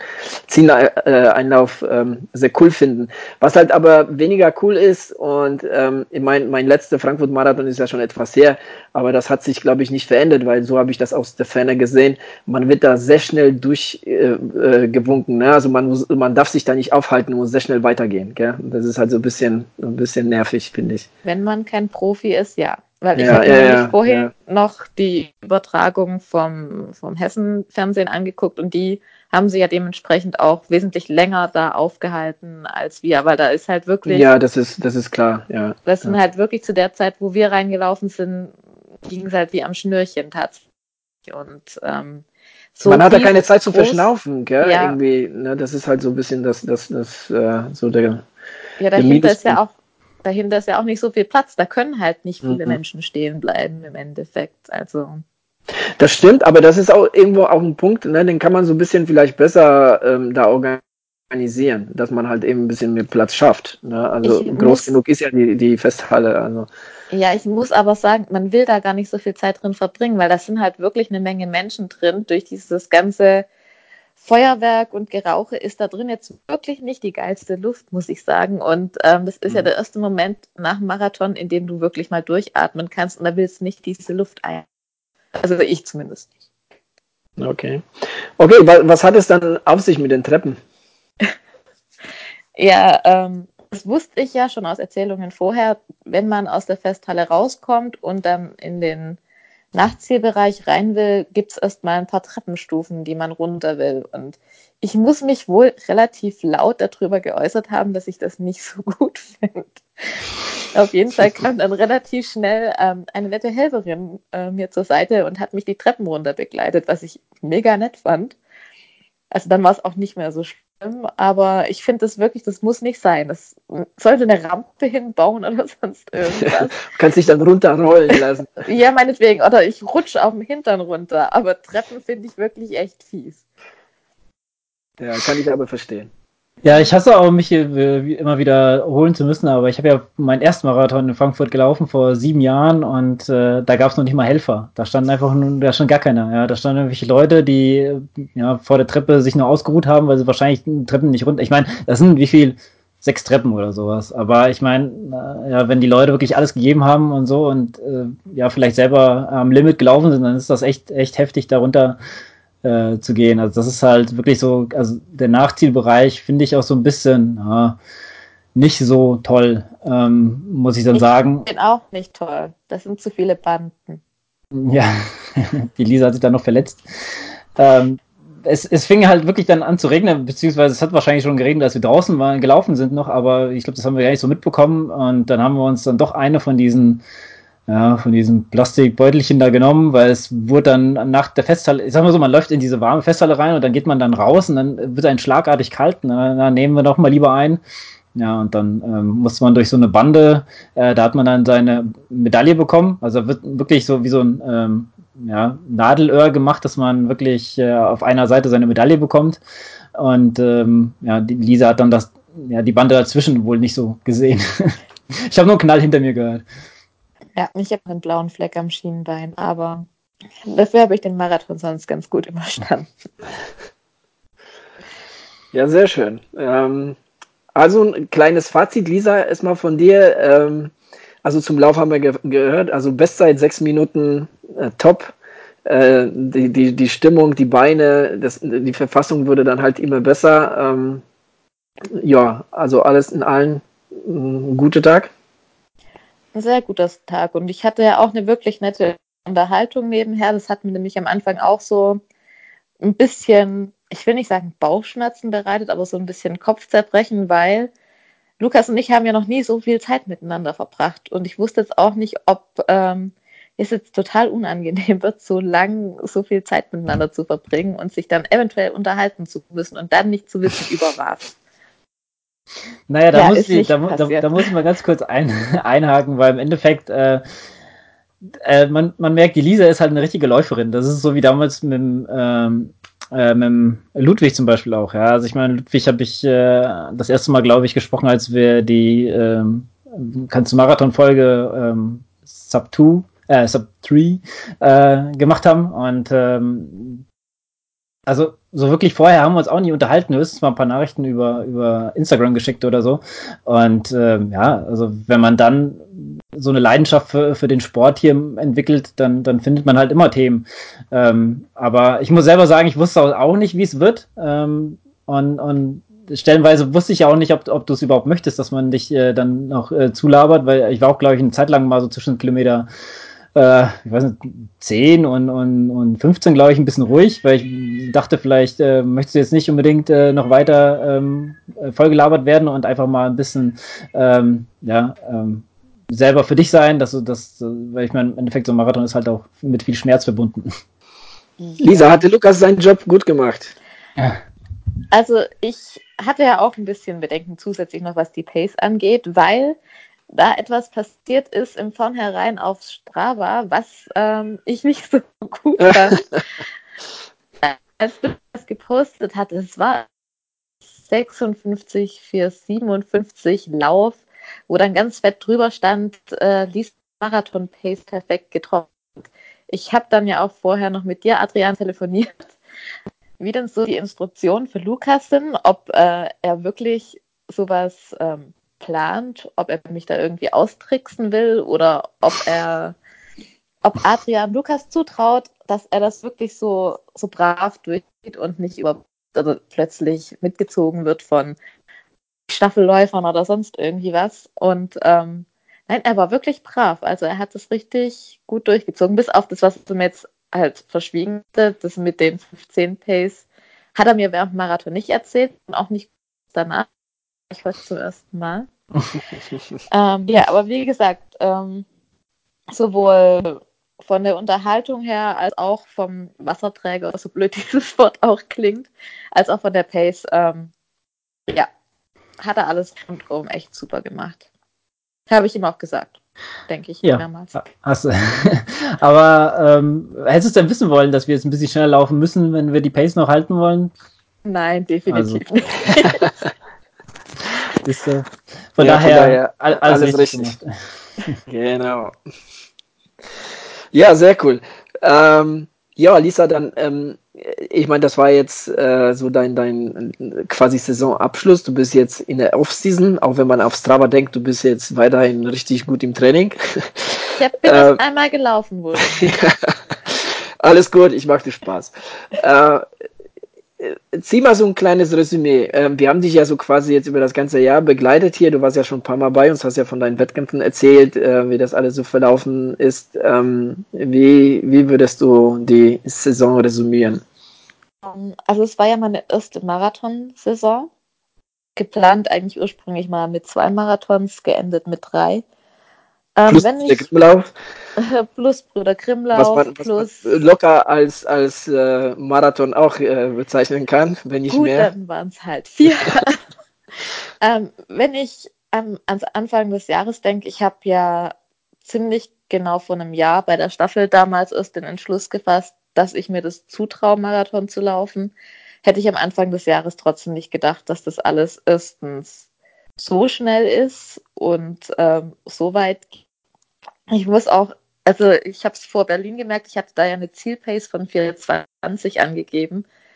Zieleinlauf ähm, sehr cool finden. Was halt aber weniger cool ist und ähm, ich mein, mein letzter Frankfurt-Marathon ist ja schon etwas her, aber das hat sich, glaube ich, nicht verändert, weil so habe ich das aus der Ferne gesehen. Man wird da sehr schnell durchgewunken. Äh, äh, ne? Also man, muss, man darf sich da nicht aufhalten und muss sehr schnell weitergehen. Gell? Das ist halt so ein bisschen, ein bisschen nervig, finde ich. Wenn man kein Profi ist, ja. Weil ich ja, habe ja, mir nämlich ja, vorhin ja. noch die Übertragung vom, vom Hessen-Fernsehen angeguckt und die haben sie ja dementsprechend auch wesentlich länger da aufgehalten als wir, weil da ist halt wirklich... Ja, das ist, das ist klar, ja. Das sind ja. halt wirklich zu der Zeit, wo wir reingelaufen sind, ging es halt wie am Schnürchen tatsächlich. Und ähm, so man hat da keine Zeit groß, zu verschnaufen, gell? Ja, Irgendwie, ne? Das ist halt so ein bisschen das, das, das, äh, so der, ja, der dahinter ist ja Minuspunkt. auch, dahinter ist ja auch nicht so viel Platz. Da können halt nicht viele Mhm. Menschen stehen bleiben im Endeffekt. Also Das stimmt, aber das ist auch irgendwo auch ein Punkt, ne? Den kann man so ein bisschen vielleicht besser ähm, da organisieren, dass man halt eben ein bisschen mehr Platz schafft. Ne? Also ich groß muss, genug ist ja die, die Festhalle. Also. ja, ich muss aber sagen, man will da gar nicht so viel Zeit drin verbringen, weil das sind halt wirklich eine Menge Menschen drin. Durch dieses ganze Feuerwerk und Gerauche ist da drin jetzt wirklich nicht die geilste Luft, muss ich sagen. Und ähm, das ist Mhm. ja der erste Moment nach dem Marathon, in dem du wirklich mal durchatmen kannst und da willst du nicht diese Luft ein. Also ich zumindest. Okay. Okay, was hat es dann auf sich mit den Treppen? Ja, ähm, das wusste ich ja schon aus Erzählungen vorher. Wenn man aus der Festhalle rauskommt und dann in den Nachtzielbereich rein will, gibt es erstmal ein paar Treppenstufen, die man runter will. Und ich muss mich wohl relativ laut darüber geäußert haben, dass ich das nicht so gut finde. Auf jeden Fall kam dann relativ schnell ähm, eine nette Helferin äh, mir zur Seite und hat mich die Treppen runter begleitet, was ich mega nett fand. Also dann war es auch nicht mehr so schlimm, aber ich finde das wirklich, das muss nicht sein. Das sollte eine Rampe hinbauen oder sonst irgendwas. Du kannst dich dann runterrollen lassen. Ja, meinetwegen. Oder ich rutsche auf dem Hintern runter. Aber Treppen finde ich wirklich echt fies. Ja, kann ich aber verstehen. Ja, ich hasse auch, mich äh, immer wieder holen zu müssen, aber ich habe ja meinen ersten Marathon in Frankfurt gelaufen vor sieben Jahren und äh, da gab es noch nicht mal Helfer. Da standen einfach nur, da stand gar keiner. Ja, da standen irgendwelche Leute, die ja vor der Treppe sich nur ausgeruht haben, weil sie wahrscheinlich Treppen nicht runter. Ich meine, das sind wie viel? Sechs Treppen oder sowas. Aber ich meine, äh, ja, wenn die Leute wirklich alles gegeben haben und so und äh, ja vielleicht selber am Limit gelaufen sind, dann ist das echt echt heftig darunter äh, zu gehen. Also das ist halt wirklich so, also der Nachzielbereich finde ich auch so ein bisschen ja, nicht so toll, ähm, muss ich dann Ich sagen. bin auch nicht toll. Das sind zu viele Banden. Ja, die Lisa hat sich dann noch verletzt. Ähm, es, es fing halt wirklich dann an zu regnen, beziehungsweise es hat wahrscheinlich schon geregnet, als wir draußen waren, gelaufen sind noch, aber ich glaube, das haben wir gar nicht so mitbekommen und dann haben wir uns dann doch eine von diesen ja, von diesem Plastikbeutelchen da genommen, weil es wurde dann nach der Festhalle, ich sag mal so, man läuft in diese warme Festhalle rein und dann geht man dann raus und dann wird ein schlagartig kalt, na, dann nehmen wir doch mal lieber ein. Ja, und dann ähm, muss man durch so eine Bande, äh, da hat man dann seine Medaille bekommen, also wird wirklich so wie so ein ähm, ja, Nadelöhr gemacht, dass man wirklich äh, auf einer Seite seine Medaille bekommt und ähm, ja, die Lisa hat dann das, ja, die Bande dazwischen wohl nicht so gesehen. Ich habe nur einen Knall hinter mir gehört. Ja, ich habe einen blauen Fleck am Schienbein, aber dafür habe ich den Marathon sonst ganz gut überstanden. Ja, sehr schön. Ähm, Also ein kleines Fazit, Lisa, erstmal von dir. Ähm, also zum Lauf haben wir ge gehört, also Bestzeit sechs Minuten äh, top. Äh, die, die, die Stimmung, die Beine, das, die Verfassung wurde dann halt immer besser. Ähm, ja, also alles in allem ein guter Tag. Ein sehr guter Tag. Und ich hatte ja auch eine wirklich nette Unterhaltung nebenher. Das hat mir nämlich am Anfang auch so ein bisschen, ich will nicht sagen Bauchschmerzen bereitet, aber so ein bisschen Kopfzerbrechen, weil Lukas und ich haben ja noch nie so viel Zeit miteinander verbracht. Und ich wusste jetzt auch nicht, ob ähm, es jetzt total unangenehm wird, so lang so viel Zeit miteinander zu verbringen und sich dann eventuell unterhalten zu müssen und dann nicht zu wissen, über was. Naja, da Ja, muss ist ich, da, nicht mu- da, passiert. da muss ich mal ganz kurz ein, einhaken, weil im Endeffekt, äh, äh, man, man merkt, die Lisa ist halt eine richtige Läuferin. Das ist so wie damals mit dem, ähm, äh, mit dem Ludwig zum Beispiel auch. Ja, also ich meine, Ludwig habe ich äh, das erste Mal, glaube ich, gesprochen, als wir die ähm, kannst du Marathon-Folge ähm, Sub zwei, äh, Sub drei äh, gemacht haben. Und ähm, also so wirklich vorher haben wir uns auch nie unterhalten, höchstens mal ein paar Nachrichten über, über Instagram geschickt oder so. Und ähm, ja, also wenn man dann so eine Leidenschaft für, für den Sport hier entwickelt, dann, dann findet man halt immer Themen. Ähm, aber ich muss selber sagen, ich wusste auch nicht, wie es wird. Ähm, und, und stellenweise wusste ich auch nicht, ob, ob du es überhaupt möchtest, dass man dich äh, dann noch äh, zulabert, weil ich war auch, glaube ich, eine Zeit lang mal so zwischen Kilometer äh, ich weiß nicht, zehn und, und, und fünfzehn, glaube ich, ein bisschen ruhig, weil ich dachte, vielleicht äh, möchtest du jetzt nicht unbedingt äh, noch weiter ähm, vollgelabert werden und einfach mal ein bisschen ähm, ja, ähm, selber für dich sein, dass du das, weil ich meine, im Endeffekt so ein Marathon ist halt auch mit viel Schmerz verbunden. Lisa, hatte Lukas seinen Job gut gemacht? Ja. Also ich hatte ja auch ein bisschen Bedenken zusätzlich noch, was die Pace angeht, weil da etwas passiert ist im Vornherein auf Strava, was ähm, ich nicht so gut fand. Als du das gepostet hattest, es war sechsundfünfzig für siebenundfünfzig Lauf, wo dann ganz fett drüber stand, äh, liest Marathon Pace perfekt getroffen. Ich habe dann ja auch vorher noch mit dir, Adrian, telefoniert, wie denn so die Instruktionen für Lukas sind, ob äh, er wirklich sowas ähm, plant, ob er mich da irgendwie austricksen will oder ob er, ob Adrian Lukas zutraut, dass er das wirklich so, so brav durchgeht und nicht über, also plötzlich mitgezogen wird von Staffelläufern oder sonst irgendwie was. Und ähm, nein, er war wirklich brav. Also er hat das richtig gut durchgezogen, bis auf das, was du mir jetzt halt verschwiegen hast, das mit den fünfzehn Pace, hat er mir während dem Marathon nicht erzählt und auch nicht danach. Ich war zum ersten Mal. ähm, ja, aber wie gesagt, ähm, sowohl von der Unterhaltung her als auch vom Wasserträger, so blöd dieses Wort auch klingt, als auch von der Pace, ähm, ja, hat er alles rundherum echt super gemacht. Habe ich ihm auch gesagt, denke ich Ja, mehrmals. hast du. Aber ähm, hättest du denn wissen wollen, dass wir jetzt ein bisschen schneller laufen müssen, wenn wir die Pace noch halten wollen? Nein, Also, definitiv nicht. ist, äh, von Ja, von daher daher all, alles, alles richtig richtig. gemacht. Genau. Ja, sehr cool. Ähm, ja, Lisa, dann, ähm, ich meine, das war jetzt äh, so dein, dein äh, quasi Saisonabschluss. Du bist jetzt in der Offseason, auch wenn man auf Strava denkt, du bist jetzt weiterhin richtig gut im Training. Ich bin äh, erst einmal gelaufen wohl. Alles gut, ich mache dir Spaß. Äh, Zieh mal so ein kleines Resümee. Ähm, wir haben dich ja so quasi jetzt über das ganze Jahr begleitet hier. Du warst ja schon ein paar Mal bei uns, hast ja von deinen Wettkämpfen erzählt, äh, wie das alles so verlaufen ist. Ähm, wie, wie würdest du die Saison resümieren? Also es war ja meine erste Marathonsaison. Geplant eigentlich ursprünglich mal mit zwei Marathons, geendet mit drei. Ähm, Plus wenn der ich Grimmlauf, plus Bruder was Grimmlauf, man, was man plus locker als, als äh, Marathon auch äh, bezeichnen kann, wenn nicht gut, mehr. dann waren es halt vier. ähm, wenn ich am, ans Anfang des Jahres denke, ich habe ja ziemlich genau vor einem Jahr bei der Staffel damals erst den Entschluss gefasst, dass ich mir das zutraue, Marathon zu laufen, hätte ich am Anfang des Jahres trotzdem nicht gedacht, dass das alles erstens so schnell ist und ähm, so weit. Ich muss auch, also ich habe es vor Berlin gemerkt, ich hatte da ja eine Zielpace von vier zwanzig angegeben.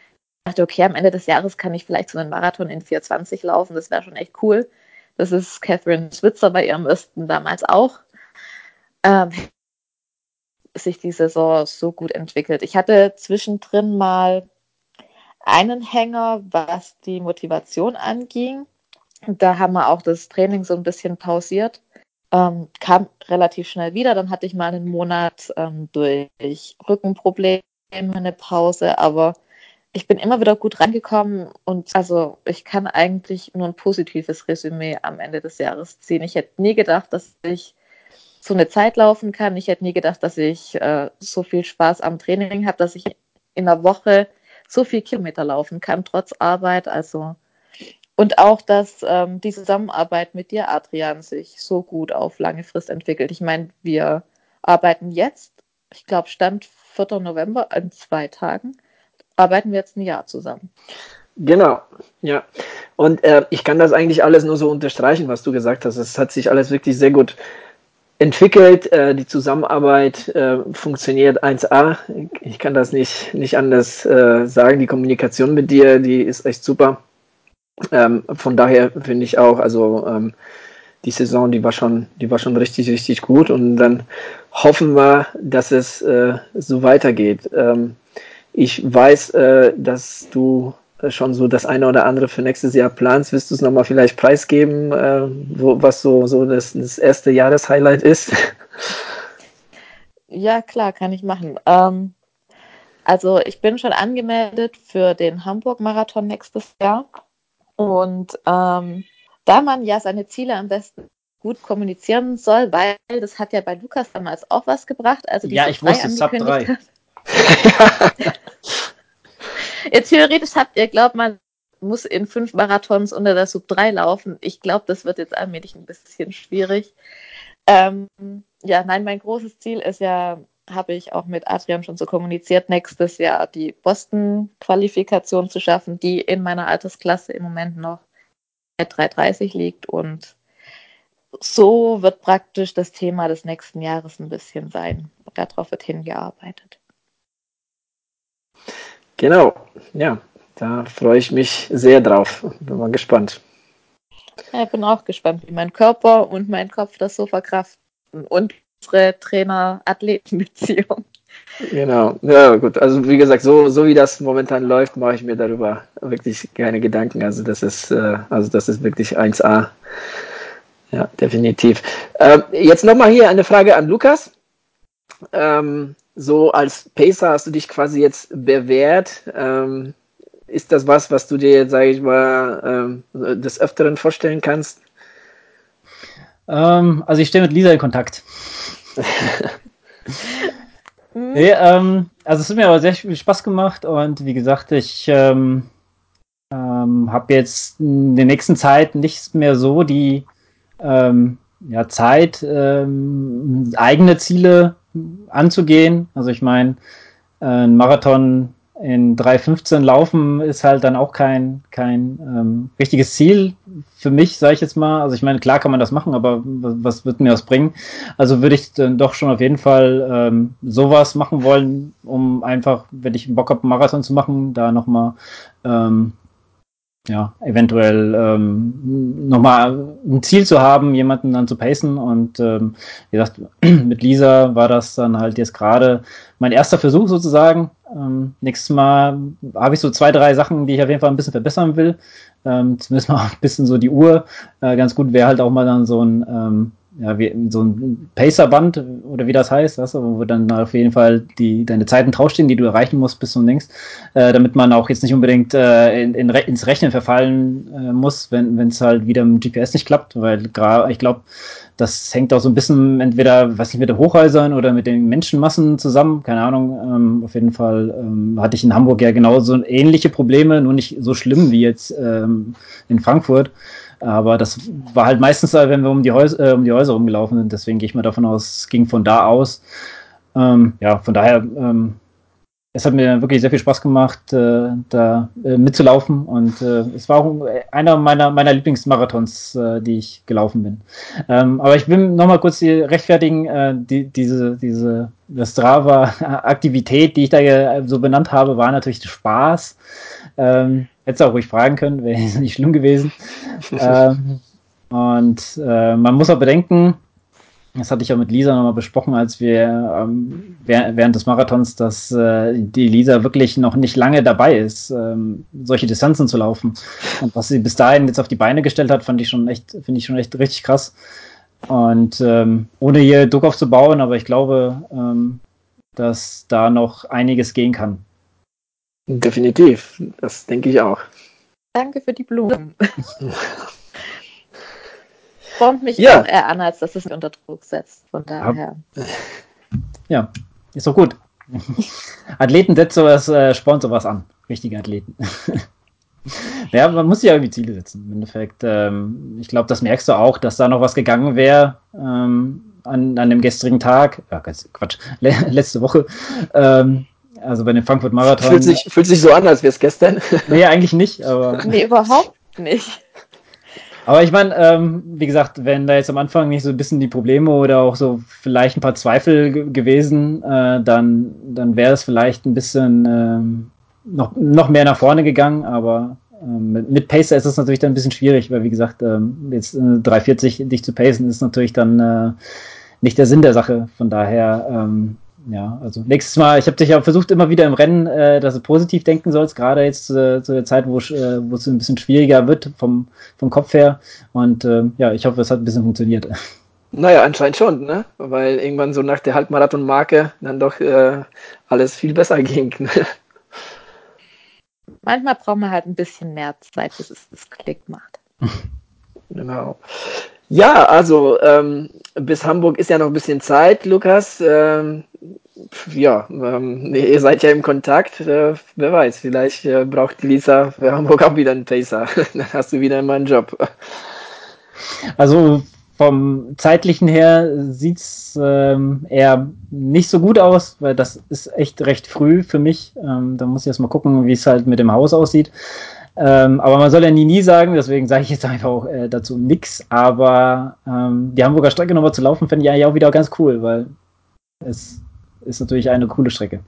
dachte, okay, am Ende des Jahres kann ich vielleicht so einen Marathon in vier zwanzig laufen, das wäre schon echt cool. Das ist Catherine Switzer bei ihrem ersten damals auch. Ähm, sich die Saison so gut entwickelt. Ich hatte zwischendrin mal einen Hänger, was die Motivation anging. Da haben wir auch das Training so ein bisschen pausiert. Ähm, kam relativ schnell wieder. Dann hatte ich mal einen Monat ähm, durch Rückenprobleme eine Pause, aber ich bin immer wieder gut reingekommen und also ich kann eigentlich nur ein positives Resümee am Ende des Jahres ziehen. Ich hätte nie gedacht, dass ich so eine Zeit laufen kann. Ich hätte nie gedacht, dass ich äh, so viel Spaß am Training habe, dass ich in einer Woche so viel Kilometer laufen kann, trotz Arbeit. Also und auch, dass ähm, die Zusammenarbeit mit dir, Adrian, sich so gut auf lange Frist entwickelt. Ich meine, wir arbeiten jetzt, ich glaube, Stand vierter November, in zwei Tagen, arbeiten wir jetzt ein Jahr zusammen. Genau, ja. Und äh, ich kann das eigentlich alles nur so unterstreichen, was du gesagt hast. Es hat sich alles wirklich sehr gut entwickelt. Äh, die Zusammenarbeit äh, funktioniert eins A. Ich kann das nicht, nicht anders äh, sagen. Die Kommunikation mit dir, die ist echt super. Ähm, von daher finde ich auch, also ähm, die Saison, die war schon, die war schon richtig, richtig gut. Und dann hoffen wir, dass es äh, so weitergeht. Ähm, ich weiß, äh, dass du schon so das eine oder andere für nächstes Jahr planst. Willst du es nochmal vielleicht preisgeben, äh, wo, was so, so das, das erste Jahreshighlight ist? Ja, klar, kann ich machen. Ähm, also ich bin schon angemeldet für den Hamburg-Marathon nächstes Jahr. Und ähm, da man ja seine Ziele am besten gut kommunizieren soll, weil das hat ja bei Lukas damals auch was gebracht, also die Ja, Sub ich drei wusste, Sub angekündigt drei. hat. Ja, theoretisch habt ihr glaubt, man muss in fünf Marathons unter der Sub drei laufen. Ich glaube, das wird jetzt allmählich ein bisschen schwierig. Ähm, ja, nein, mein großes Ziel ist ja, habe ich auch mit Adrian schon so kommuniziert, nächstes Jahr die Boston-Qualifikation zu schaffen, die in meiner Altersklasse im Moment noch bei drei dreißig liegt. Und so wird praktisch das Thema des nächsten Jahres ein bisschen sein. Darauf wird hingearbeitet. Genau, ja, da freue ich mich sehr drauf. Bin mal gespannt. Ja, ich bin auch gespannt, wie mein Körper und mein Kopf das so verkraften und unsere Trainer-Athleten-Beziehung. Genau, ja gut. Also wie gesagt, so, so wie das momentan läuft, mache ich mir darüber wirklich keine Gedanken. Also das ist, äh, also das ist wirklich eins A. Ja, definitiv. Ähm, jetzt nochmal hier eine Frage an Lukas. Ähm, so als Pacer hast du dich quasi jetzt bewährt. Ähm, ist das was, was du dir jetzt, sage ich mal, ähm, des Öfteren vorstellen kannst? Ähm, also ich stehe mit Lisa in Kontakt. Nee, ähm, also es hat mir aber sehr viel Spaß gemacht und wie gesagt, ich ähm, ähm, habe jetzt in der nächsten Zeit nicht mehr so die ähm, ja, Zeit, ähm, eigene Ziele anzugehen. Also ich meine, ein Marathon in drei fünfzehn laufen ist halt dann auch kein, kein ähm, richtiges Ziel für mich, sage ich jetzt mal. Also ich meine, klar kann man das machen, aber was, was wird mir das bringen? Also würde ich dann doch schon auf jeden Fall ähm, sowas machen wollen, um einfach, wenn ich Bock habe, einen Marathon zu machen, da nochmal ähm, ja, eventuell ähm, nochmal ein Ziel zu haben, jemanden dann zu pacen. Und ähm, wie gesagt, mit Lisa war das dann halt jetzt gerade mein erster Versuch sozusagen. Ähm, nächstes Mal habe ich so zwei, drei Sachen, die ich auf jeden Fall ein bisschen verbessern will. Ähm, zumindest mal ein bisschen so die Uhr. Äh, ganz gut wäre halt auch mal dann so ein ähm, ja, wie, so ein Pacerband oder wie das heißt, weißt du, wo dann auf jeden Fall die, deine Zeiten draufstehen, die du erreichen musst bis zum längst, äh, damit man auch jetzt nicht unbedingt äh, in, in, ins Rechnen verfallen äh, muss, wenn es halt wieder mit G P S nicht klappt, weil gerade, ich glaube, das hängt auch so ein bisschen entweder, was ich mit den Hochhäusern oder mit den Menschenmassen zusammen, keine Ahnung, ähm, auf jeden Fall ähm, hatte ich in Hamburg ja genauso ähnliche Probleme, nur nicht so schlimm wie jetzt ähm, in Frankfurt. Aber das war halt meistens, wenn wir um die Häuser, äh, um die Häuser rumgelaufen sind. Deswegen gehe ich mal davon aus, es ging von da aus. Ähm, ja, von daher, ähm, es hat mir wirklich sehr viel Spaß gemacht, äh, da äh, mitzulaufen und äh, es war auch einer meiner, meiner Lieblingsmarathons, äh, die ich gelaufen bin. Ähm, aber ich will nochmal kurz die rechtfertigen, äh, die, diese, diese Strava-Aktivität, die ich da äh, so benannt habe, war natürlich Spaß. Ähm, hättest du auch ruhig fragen können, wäre nicht schlimm gewesen. ähm, und äh, man muss auch bedenken, das hatte ich ja mit Lisa nochmal besprochen, als wir ähm, während des Marathons, dass äh, die Lisa wirklich noch nicht lange dabei ist, ähm, solche Distanzen zu laufen. Und was sie bis dahin jetzt auf die Beine gestellt hat, fand ich schon echt, finde ich schon echt richtig krass. Und ähm, ohne hier Druck aufzubauen, aber ich glaube, ähm, dass da noch einiges gehen kann. Definitiv, das denke ich auch. Danke für die Blumen. Freut mich Ja. auch eher an, als dass es mich unter Druck setzt. Von daher. Ja, ist doch gut. Athleten setzt sowas, äh, spornt sowas an. Richtige Athleten. Ja, man muss sich ja irgendwie Ziele setzen. Im Endeffekt, ähm, ich glaube, das merkst du auch, dass da noch was gegangen wäre ähm, an, an dem gestrigen Tag. Ja, Quatsch, letzte Woche. Ähm, also bei dem Frankfurt Marathon. Fühlt sich, fühlt sich so an, als wäre es gestern. Nee, eigentlich nicht. Aber nee, überhaupt nicht. Aber ich meine, ähm, wie gesagt, wenn da jetzt am Anfang nicht so ein bisschen die Probleme oder auch so vielleicht ein paar Zweifel g- gewesen, äh, dann, dann wäre es vielleicht ein bisschen ähm, noch, noch mehr nach vorne gegangen, aber ähm, mit, mit Pacer ist es natürlich dann ein bisschen schwierig, weil wie gesagt, ähm, jetzt äh, drei vierzig dich zu pacen ist natürlich dann äh, nicht der Sinn der Sache. Von daher, ähm, ja, also nächstes Mal, ich habe dich ja versucht, immer wieder im Rennen, äh, dass du positiv denken sollst, gerade jetzt äh, zu der Zeit, wo äh, wo es ein bisschen schwieriger wird vom, vom Kopf her. Und äh, ja, ich hoffe, es hat ein bisschen funktioniert. Naja, anscheinend schon, ne? Weil irgendwann so nach der Halbmarathon-Marke dann doch äh, alles viel besser ging. Ne? Manchmal braucht man halt ein bisschen mehr Zeit, bis es das Klick macht. Genau. Ja, also ähm, bis Hamburg ist ja noch ein bisschen Zeit, Lukas. Ähm, ja, ähm, ihr seid ja im Kontakt. Äh, wer weiß, vielleicht äh, braucht Lisa für Hamburg auch wieder einen Pacer. Dann hast du wieder mal einen Job. Also vom zeitlichen her sieht's ähm, eher nicht so gut aus, weil das ist echt recht früh für mich. Ähm, da muss ich erst mal gucken, wie es halt mit dem Haus aussieht. Ähm, aber man soll ja nie, nie sagen, deswegen sage ich jetzt einfach auch äh, dazu nix. Aber ähm, die Hamburger Strecke nochmal zu laufen, fände ich eigentlich auch wieder ganz cool, weil es ist natürlich eine coole Strecke.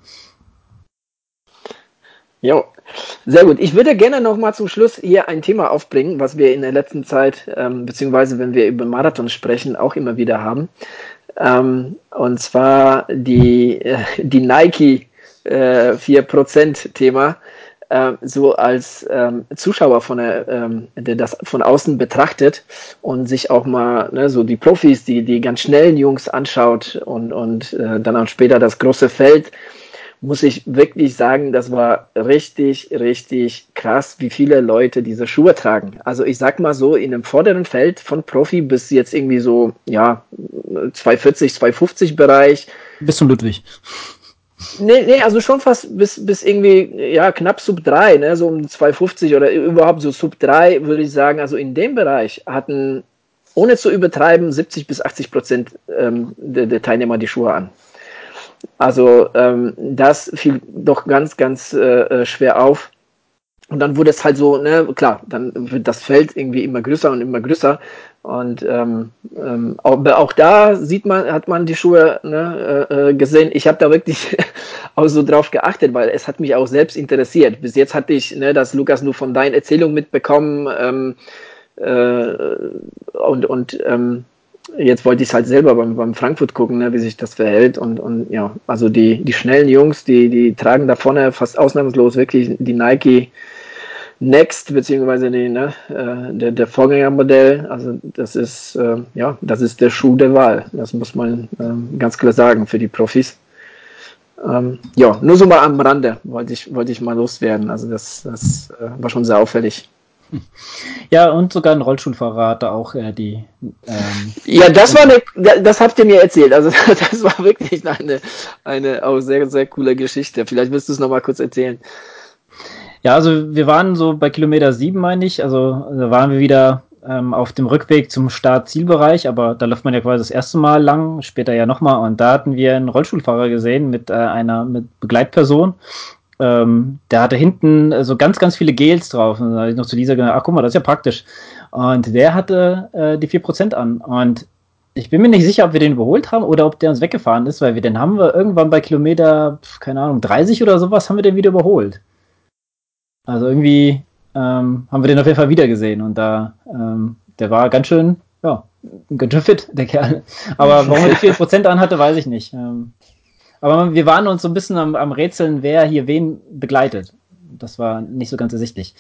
Jo, sehr gut. Ich würde gerne noch mal zum Schluss hier ein Thema aufbringen, was wir in der letzten Zeit, ähm, beziehungsweise wenn wir über Marathon sprechen, auch immer wieder haben. Ähm, und zwar die, äh, die Nike äh, vier Prozent Thema. Äh, so als ähm, Zuschauer, von der, ähm, der das von außen betrachtet und sich auch mal ne, so die Profis, die, die ganz schnellen Jungs anschaut und, und äh, dann auch später das große Feld, muss ich wirklich sagen, das war richtig, richtig krass, wie viele Leute diese Schuhe tragen. Also ich sag mal so, in dem vorderen Feld von Profi bis jetzt irgendwie so, ja, zweihundertvierzig, zweihundertfünfzig Bereich. Bis zum Ludwig. Nee, nee, also schon fast bis, bis irgendwie, ja, knapp Sub drei, ne, so um zweihundertfünfzig oder überhaupt so Sub drei, würde ich sagen. Also in dem Bereich hatten, ohne zu übertreiben, siebzig bis achtzig Prozent ähm, der, der Teilnehmer die Schuhe an. Also ähm, das fiel doch ganz, ganz äh, schwer auf. Und dann wurde es halt so, ne, klar, dann wird das Feld irgendwie immer größer und immer größer. Und ähm, ähm, auch, auch da sieht man, hat man die Schuhe ne, äh, gesehen. Ich habe da wirklich auch so drauf geachtet, weil es hat mich auch selbst interessiert. Bis jetzt hatte ich ne, das, Lukas, nur von deinen Erzählungen mitbekommen. Ähm, äh, und und ähm, jetzt wollte ich es halt selber beim, beim Frankfurt gucken, ne, wie sich das verhält. Und, und ja, also die, die schnellen Jungs, die, die tragen da vorne fast ausnahmslos wirklich die Nike Next, beziehungsweise die, ne, äh, der, der Vorgängermodell. Also das ist, äh, ja, das ist der Schuh der Wahl. Das muss man äh, ganz klar sagen für die Profis. Ähm, ja, nur so mal am Rande wollte ich, wollte ich mal loswerden. Also das, das äh, war schon sehr auffällig. Ja, und sogar ein Rollstuhlfahrer hatte auch äh, die. Ähm, ja, das war eine, das habt ihr mir erzählt. Also das war wirklich eine, eine auch sehr, sehr coole Geschichte. Vielleicht willst du es nochmal kurz erzählen. Ja, also wir waren so bei Kilometer sieben, meine ich. Also da waren wir wieder ähm, auf dem Rückweg zum Start-Zielbereich, aber da läuft man ja quasi das erste Mal lang, später ja nochmal. Und da hatten wir einen Rollstuhlfahrer gesehen mit äh, einer mit Begleitperson. Ähm, der hatte hinten äh, so ganz, ganz viele Gels drauf. Und da habe ich noch zu Lisa gesagt, ach guck mal, das ist ja praktisch. Und der hatte äh, die vier Prozent an. Und ich bin mir nicht sicher, ob wir den überholt haben oder ob der uns weggefahren ist, weil wir den haben wir irgendwann bei Kilometer, keine Ahnung, dreißig oder sowas, haben wir den wieder überholt. Also irgendwie ähm, haben wir den auf jeden Fall wieder gesehen und da, ähm, der war ganz schön, ja, ganz schön fit, der Kerl. Aber warum er die vier Prozent anhatte, weiß ich nicht. Ähm, aber wir waren uns so ein bisschen am, am Rätseln, wer hier wen begleitet. Das war nicht so ganz ersichtlich.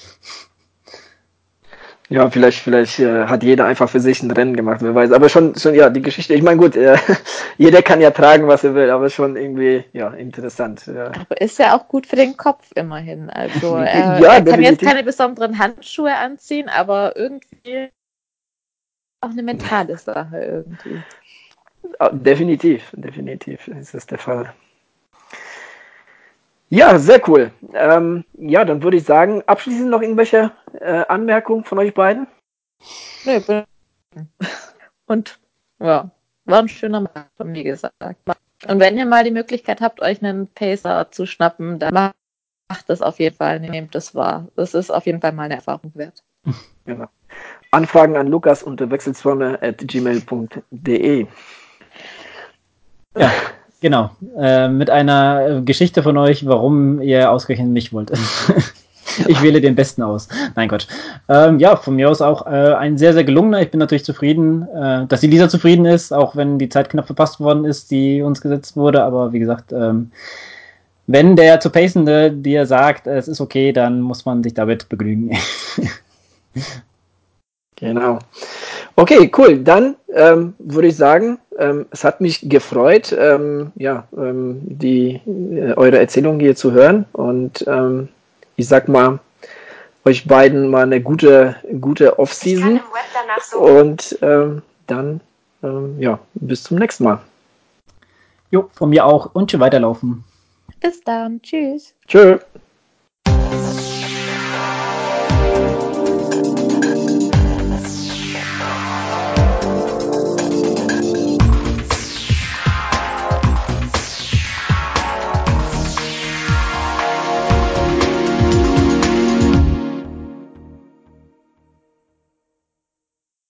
Ja, vielleicht, vielleicht äh, hat jeder einfach für sich ein Rennen gemacht, wer weiß. Aber schon, schon ja, die Geschichte. Ich meine, gut, äh, jeder kann ja tragen, was er will, aber schon irgendwie, ja, interessant. Ja. Aber ist ja auch gut für den Kopf immerhin. Also er, ja, er kann jetzt definitiv. keine besonderen Handschuhe anziehen, aber irgendwie auch eine mentale Sache irgendwie. Definitiv, definitiv ist das der Fall. Ja, sehr cool. Ähm, ja, dann würde ich sagen, abschließend noch irgendwelche äh, Anmerkungen von euch beiden? Nö, bin und ja, war ein schöner Mann, wie gesagt. Und wenn ihr mal die Möglichkeit habt, euch einen Pacer zu schnappen, dann macht das auf jeden Fall, nehmt das wahr. Das ist auf jeden Fall mal eine Erfahrung wert. Genau. Anfragen an Lukas unter wechselzone at gmail punkt de. Ja, genau. Äh, mit einer Geschichte von euch, warum ihr ausgerechnet mich wollt. Ich wähle den Besten aus. Nein, Gott. Ähm, ja, von mir aus auch äh, ein sehr, sehr gelungener. Ich bin natürlich zufrieden, äh, dass die Lisa zufrieden ist, auch wenn die Zeit knapp verpasst worden ist, die uns gesetzt wurde. Aber wie gesagt, ähm, wenn der zu Pacende dir sagt, es ist okay, dann muss man sich damit begnügen. Genau. Okay, cool. Dann ähm, würde ich sagen, ähm, es hat mich gefreut, ähm, ja, ähm, die, äh, eure Erzählung hier zu hören. Und ähm, ich sag mal, euch beiden mal eine gute, gute Off-Season. So. Und ähm, dann, ähm, ja, bis zum nächsten Mal. Jo, von mir auch und schön weiterlaufen. Bis dann. Tschüss. Tschö.